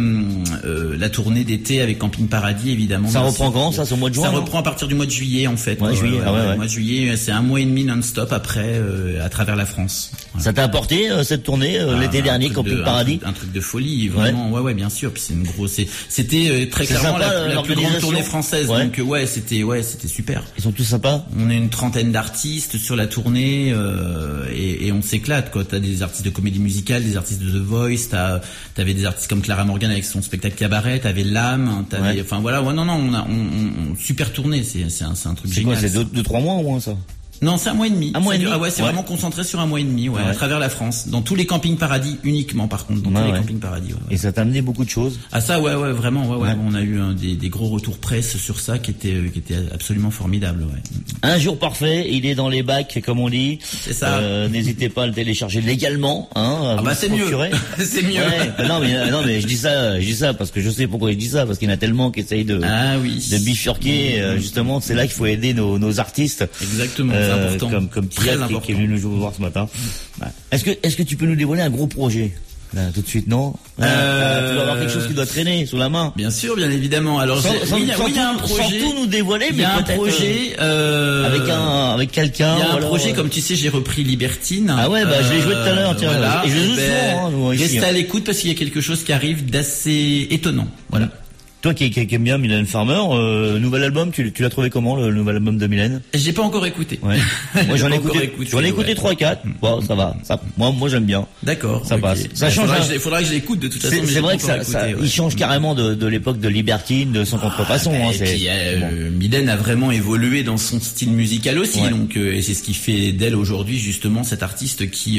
la tournée d'été avec Camping Paradis, évidemment. Ça reprend quand? Ça, c'est au mois de juin. Ça reprend à partir du mois de juillet, en fait. Ouais, juillet. Le mois de juillet, c'est 1 mois et demi non-stop après, à travers la France. Voilà. Ça t'a apporté cette tournée l'été dernier, Camping Paradis? Un truc de folie, vraiment. Ouais, bien sûr. Puis c'est une grosse. C'était très clairement la plus grande tournée française. Ouais. Donc c'était super. Ils sont tous sympas. On est une trentaine d'artistes sur la tournée et on s'éclate quoi. T'as des artistes de comédie musicale, des artistes de The Voice, t'avais des artistes comme Clara Morgan avec son spectacle cabaret, t'avais L'Âme, enfin voilà. Ouais, non, on super tournée. C'est un truc génial. C'est quoi? C'est 2-3 mois au moins ça? Non, c'est 1 mois et demi. 1 mois et demi. Ah ouais, c'est vraiment concentré sur 1 mois et demi, à travers la France, dans tous les campings paradis uniquement, par contre, dans tous les campings paradis. Et ça t'a amené beaucoup de choses. Ah ça, ouais, vraiment, ouais. On a eu des gros retours presse sur ça qui étaient absolument formidables. Ouais. Un jour parfait, il est dans les bacs, comme on dit. C'est ça. N'hésitez pas à le télécharger légalement, hein. C'est mieux. C'est mieux. Ouais. Non mais je dis ça parce que je sais pourquoi je dis ça, parce qu'il y en a tellement qui essayent de bifurquer. Justement, c'est là qu'il faut aider nos artistes. Exactement. C'est important. Comme Tia qui est venu nous voir ce matin. Est-ce que tu peux nous dévoiler un gros projet là, tout de suite, non? Tu dois avoir quelque chose qui doit traîner sous la main. Bien sûr, bien évidemment. Alors il y a un projet. Sans tout nous dévoiler, mais il y a un projet avec quelqu'un. Il y a un projet, comme tu sais, j'ai repris Libertine. Ah ouais, je l'ai joué tout à l'heure. Tiens, voilà. Et je joue souvent. Restez à l'écoute parce qu'il y a quelque chose qui arrive d'assez étonnant. Voilà. Toi qui aime bien Mylène Farmer, nouvel album, tu l'as trouvé comment, le nouvel album de Mylène? J'ai pas encore écouté. Ouais. Moi j'en ai écouté 3-4. Bon, ça va. Moi j'aime bien. D'accord. Ça passe. Ça change. Faudra que je l'écoute de toute façon. C'est vrai que il change carrément de l'époque de Libertine, de son contrefaçon. Et puis Mylène a vraiment évolué dans son style musical aussi, donc et c'est ce qui fait d'elle aujourd'hui justement cette artiste qui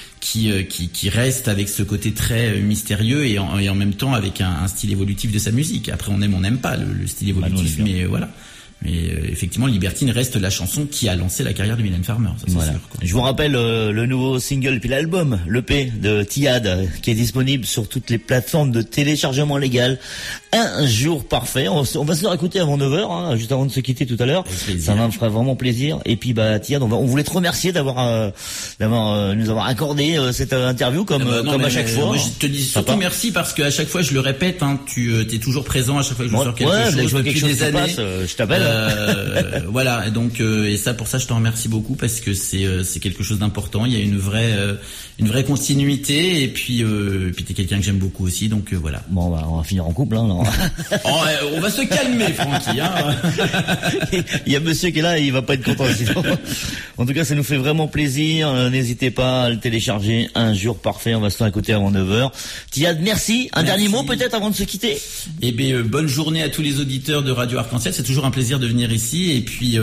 reste avec ce côté très mystérieux et en même temps avec un style évolutif de sa musique. Après, on n'aime pas le style évolutif, mais voilà. Mais effectivement, Libertine reste la chanson qui a lancé la carrière de Mylène Farmer, ça c'est sûr. Quoi. Je vous rappelle le nouveau single puis l'album, l'EP de Tiad, qui est disponible sur toutes les plateformes de téléchargement légal. Un jour parfait. On va se le réécouter avant 9h, juste avant de se quitter tout à l'heure. Ça me ferait vraiment plaisir. Et puis Tiad, on voulait te remercier d'avoir nous avoir accordé cette interview comme à chaque fois. Moi, je te dis surtout merci parce qu'à chaque fois je le répète, tu es toujours présent à chaque fois que je sors quelque chose depuis des années. Je t'appelle. Voilà, et donc et ça pour ça je t'en remercie beaucoup parce que c'est quelque chose d'important. Il y a une vraie continuité et puis t'es quelqu'un que j'aime beaucoup aussi, donc voilà. Bon on va finir en couple non. On va se calmer Francky Il y a monsieur qui est là et il va pas être content sinon. En tout cas ça nous fait vraiment plaisir. N'hésitez pas à le télécharger. Un jour parfait. On va se écouter avant 9h. Tiad, merci. Un dernier mot peut-être avant de se quitter. Eh bien bonne journée à tous les auditeurs de Radio Arc-en-Ciel. C'est toujours un plaisir de venir ici et puis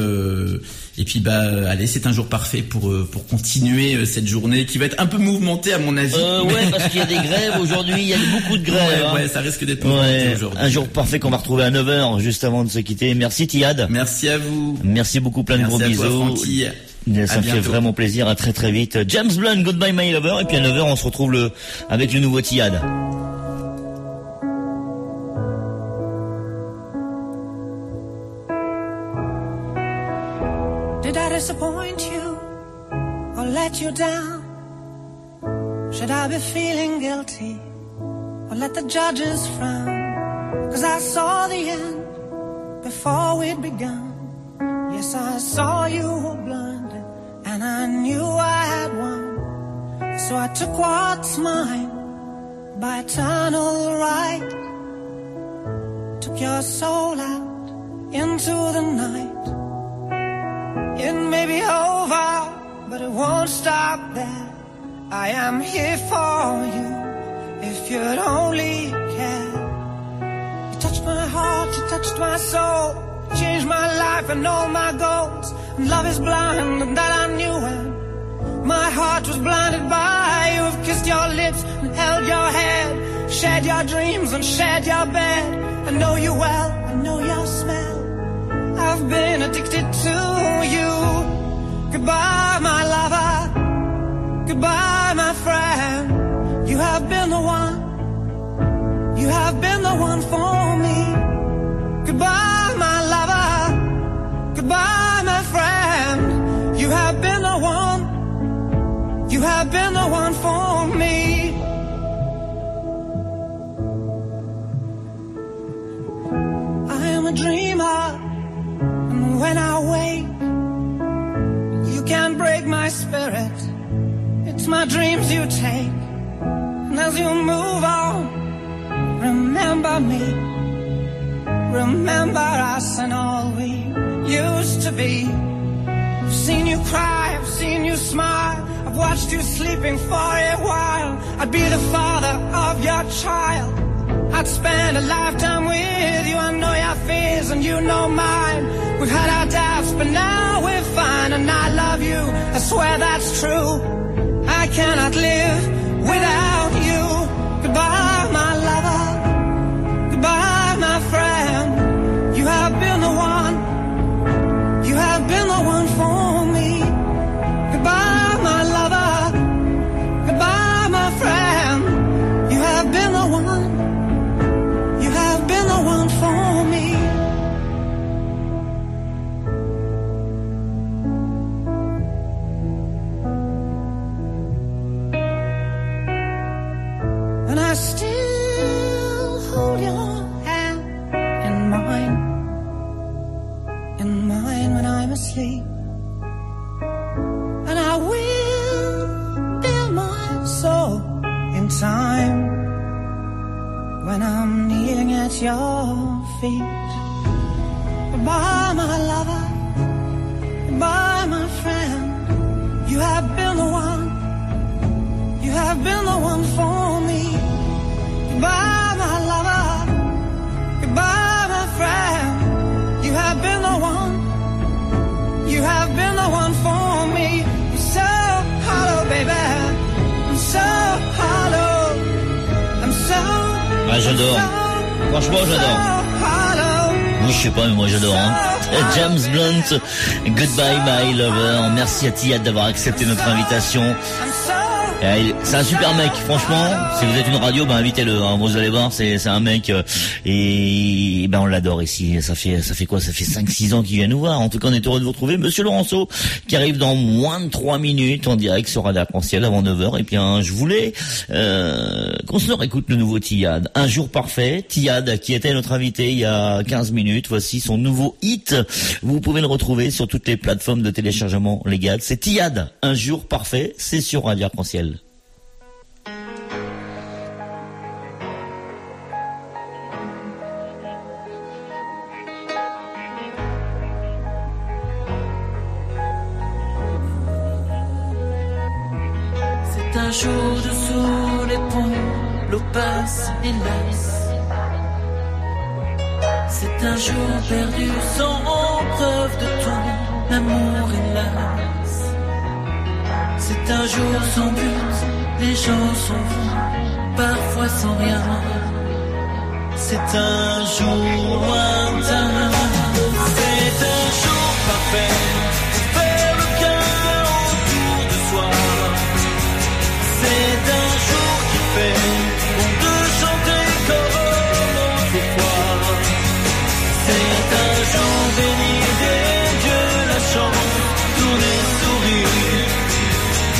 allez, c'est un jour parfait pour continuer cette journée qui va être un peu mouvementée à mon avis. Ouais, parce qu'il y a des grèves aujourd'hui, il y a beaucoup de grèves. Ouais, ça risque d'être mouvementé aujourd'hui. Un jour parfait qu'on va retrouver à 9h juste avant de se quitter. Merci Tiad. Merci à vous. Merci beaucoup, plein de gros bisous. Francky. Ça me fait vraiment plaisir, à très très vite. James Blunt, Goodbye My Lover, et puis à 9h on se retrouve avec le nouveau Tiad. let you down? Should I be feeling guilty or let the judges frown? 'Cause I saw the end before we'd begun. Yes, I saw you were blinded and I knew I had won. So I took what's mine by eternal right. Took your soul out into the night. It may be over, but it won't stop there. I am here for you, if you'd only care. You touched my heart, you touched my soul, changed my life and all my goals. And love is blind, and that I knew when my heart was blinded by you. Have kissed your lips and held your head, shared your dreams and shared your bed. I know you well, I know your smell. I've been addicted to you. Goodbye, my lover. Goodbye, my friend. You have been the one. You have been the one for me. Goodbye, my lover. Goodbye, my friend. You have been the one. You have been the one for me. I am a dreamer, and when I wake, you can't break my spirit. It's my dreams you take, and as you move on, remember me. Remember us and all we used to be. I've seen you cry, I've seen you smile, I've watched you sleeping for a while. I'd be the father of your child. I'd spend a lifetime with you. I know your fears and you know mine. We've had our doubts, but now we're fine. And I love you, I swear that's true. I cannot live without you. Goodbye, my lover. Goodbye, my friend. You have been the one. You have been the one for me. Goodbye, my lover. Goodbye, my friend. You have been the one. You have been the one for me. And I still hold your hand in mine when I'm asleep. And I will build my soul in time when I'm kneeling at your feet. Goodbye, my lover. Goodbye, my friend. You have been the one. You have been the one for me. Goodbye, my lover. Goodbye, my friend. You have been the one. You have been the one for me. I'm so hollow, baby. I'm so hollow. I'm so. Ah, j'adore. Franchement, j'adore. Moi, je sais pas, mais moi, j'adore, hein. James Blunt, Goodbye, my lover. Merci à Tiad d'avoir accepté notre invitation. C'est un super mec, franchement. Si vous êtes une radio, ben invitez-le. Hein. Vous allez voir, c'est un mec et ben on l'adore ici. Ça fait quoi? Ça fait 5-6 ans qu'il vient nous voir. En tout cas, on est heureux de vous retrouver, Monsieur Laurenceau, qui arrive dans moins de 3 minutes en direct sur Radio Arc-en-Ciel avant 9h. Et puis je voulais qu'on se réécoute le nouveau Tiad. Un jour parfait. Tiad, qui était notre invité il y a 15 minutes. Voici son nouveau hit. Vous pouvez le retrouver sur toutes les plateformes de téléchargement légal. C'est Tiad, Un jour parfait. C'est sur Radio Arc-en-Ciel. C'est un jour dessous les ponts, l'eau passe hélas. C'est un jour perdu sans preuve de ton amour hélas. C'est un jour sans but, les gens s'en vont, parfois sans rien. C'est un jour lointain, c'est un jour parfait. Faire le cœur autour de soi. C'est un jour qui fait bon de chanter comme autrefois. C'est un jour béni des dieux, la chance, tourner, sourire.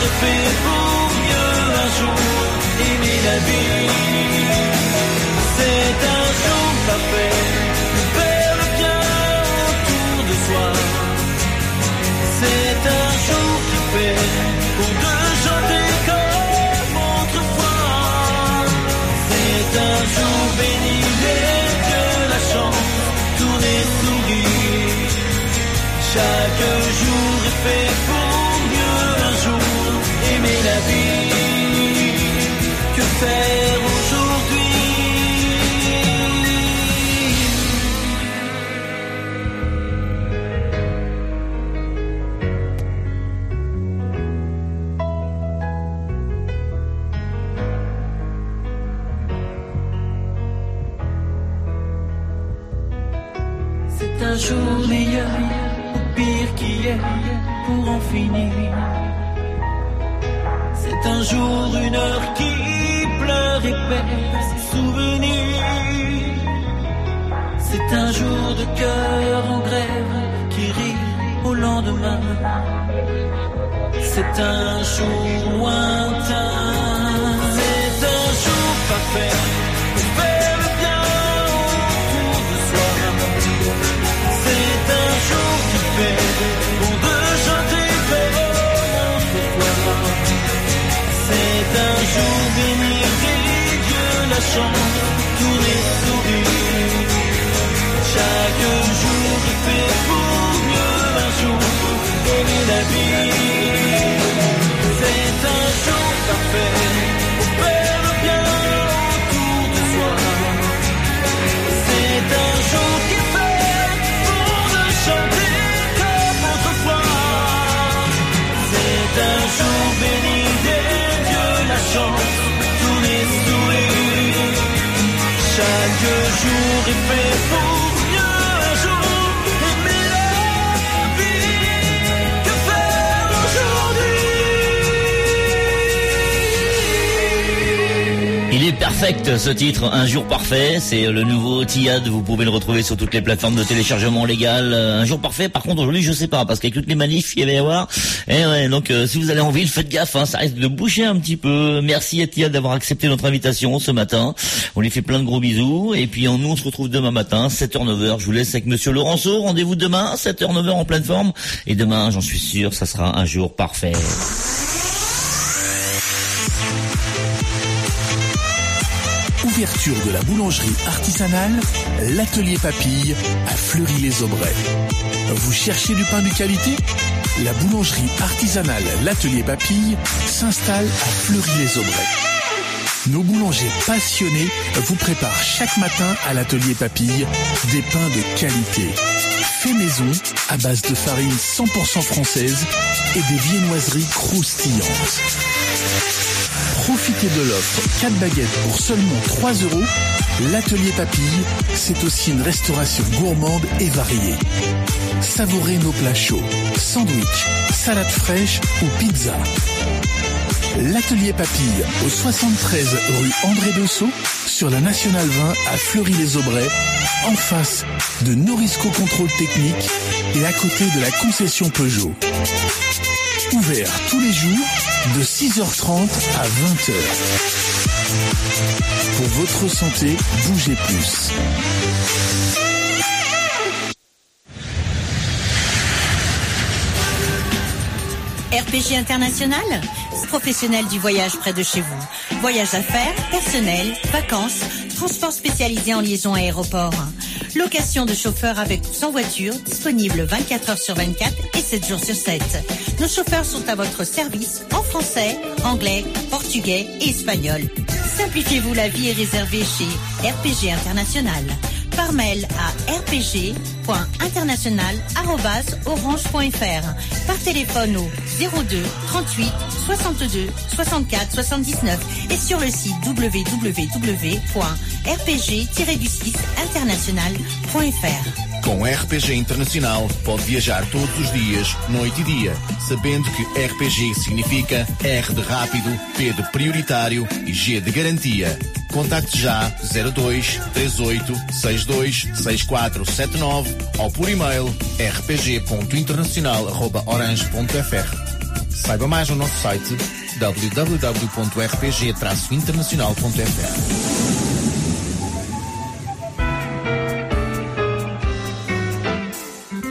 est fait pour mieux un jour aimer la vie. C'est un jour parfait pour faire le bien autour de soi. C'est un jour qui fait pour deux chanter comme autrefois. C'est un jour béni des dieux, la chance tourne et sourit. Chaque jour est fait pour mieux un jour aimer la vie. Que faire aujourd'hui? C'est un jour meilleur, ou pire qu'hier, pour en finir. C'est un jour, une heure qui pleure et perd ses souvenirs. C'est un jour de cœur en grève qui rit au lendemain. C'est un jour lointain. C'est un jour parfait pour faire le bien autour de soi. C'est un jour qui fait pour deux chanter comme autrefois. C'est un jour béni des dieux, la chance tourne et sourit. Chaque jour est fait pour mieux un jour aimer la vie. C'est un jour parfait pour faire le bien autour de soi. C'est un jour qui fait pour de chanter comme autrefois. C'est un jour béni des dieux, la chance tourne et sourit. Chaque jour est fait pour mieux un jour aimer la vie. Que faire aujourd'hui? Il est perfect ce titre, Un jour parfait, c'est le nouveau Tiad, vous pouvez le retrouver sur toutes les plateformes de téléchargement légal. Un jour parfait, par contre aujourd'hui je sais pas, parce qu'avec toutes les manifs qu'il va y avoir, donc si vous allez en ville, faites gaffe, ça risque de boucher un petit peu. Merci à Tiad d'avoir accepté notre invitation ce matin, on lui fait plein de gros bisous, et puis nous on se retrouve demain matin, 7h-9h, je vous laisse avec Monsieur Laurenceau, rendez-vous demain, 7h-9h en pleine forme, et demain j'en suis sûr, ça sera un jour parfait. Ouverture de la boulangerie artisanale, l'atelier Papille à Fleury-les-Aubrais. Vous cherchez du pain de qualité? La boulangerie artisanale l'atelier Papille s'installe à Fleury-les-Aubrais. Nos boulangers passionnés vous préparent chaque matin à l'atelier Papille des pains de qualité. Fait maison à base de farine 100% française et des viennoiseries croustillantes. Profitez de l'offre 4 baguettes pour seulement 3 €. L'atelier Papille, c'est aussi une restauration gourmande et variée. Savourez nos plats chauds, sandwich, salade fraîche ou pizza. L'atelier Papille au 73 rue André Bessot sur la Nationale 20 à Fleury-les-Aubrais, en face de Norisco Contrôle Technique et à côté de la concession Peugeot. Ouvert tous les jours de 6h30 à 20h. Pour votre santé, bougez plus. RPG International, professionnel du voyage près de chez vous. Voyage d'affaires, personnel, vacances, transport spécialisé en liaison aéroport. Location de chauffeurs avec ou sans voiture, disponible 24 heures sur 24 et 7 jours sur 7. Nos chauffeurs sont à votre service en français, anglais, portugais et espagnol. Simplifiez-vous la vie et réservez chez RPG International. Par mail à rpg.international@orange.fr. Par téléphone au 02 38 62 64 79 et sur le site www.rpg-international.fr. Com RPG Internacional pode viajar todos os dias, noite e dia, sabendo que RPG significa R de rápido, P de prioritário e G de garantia. Contacte já 02 38 62 6479 ou por e-mail rpg.internacional@orange.fr. Saiba mais no nosso site www.rpg-internacional.fr.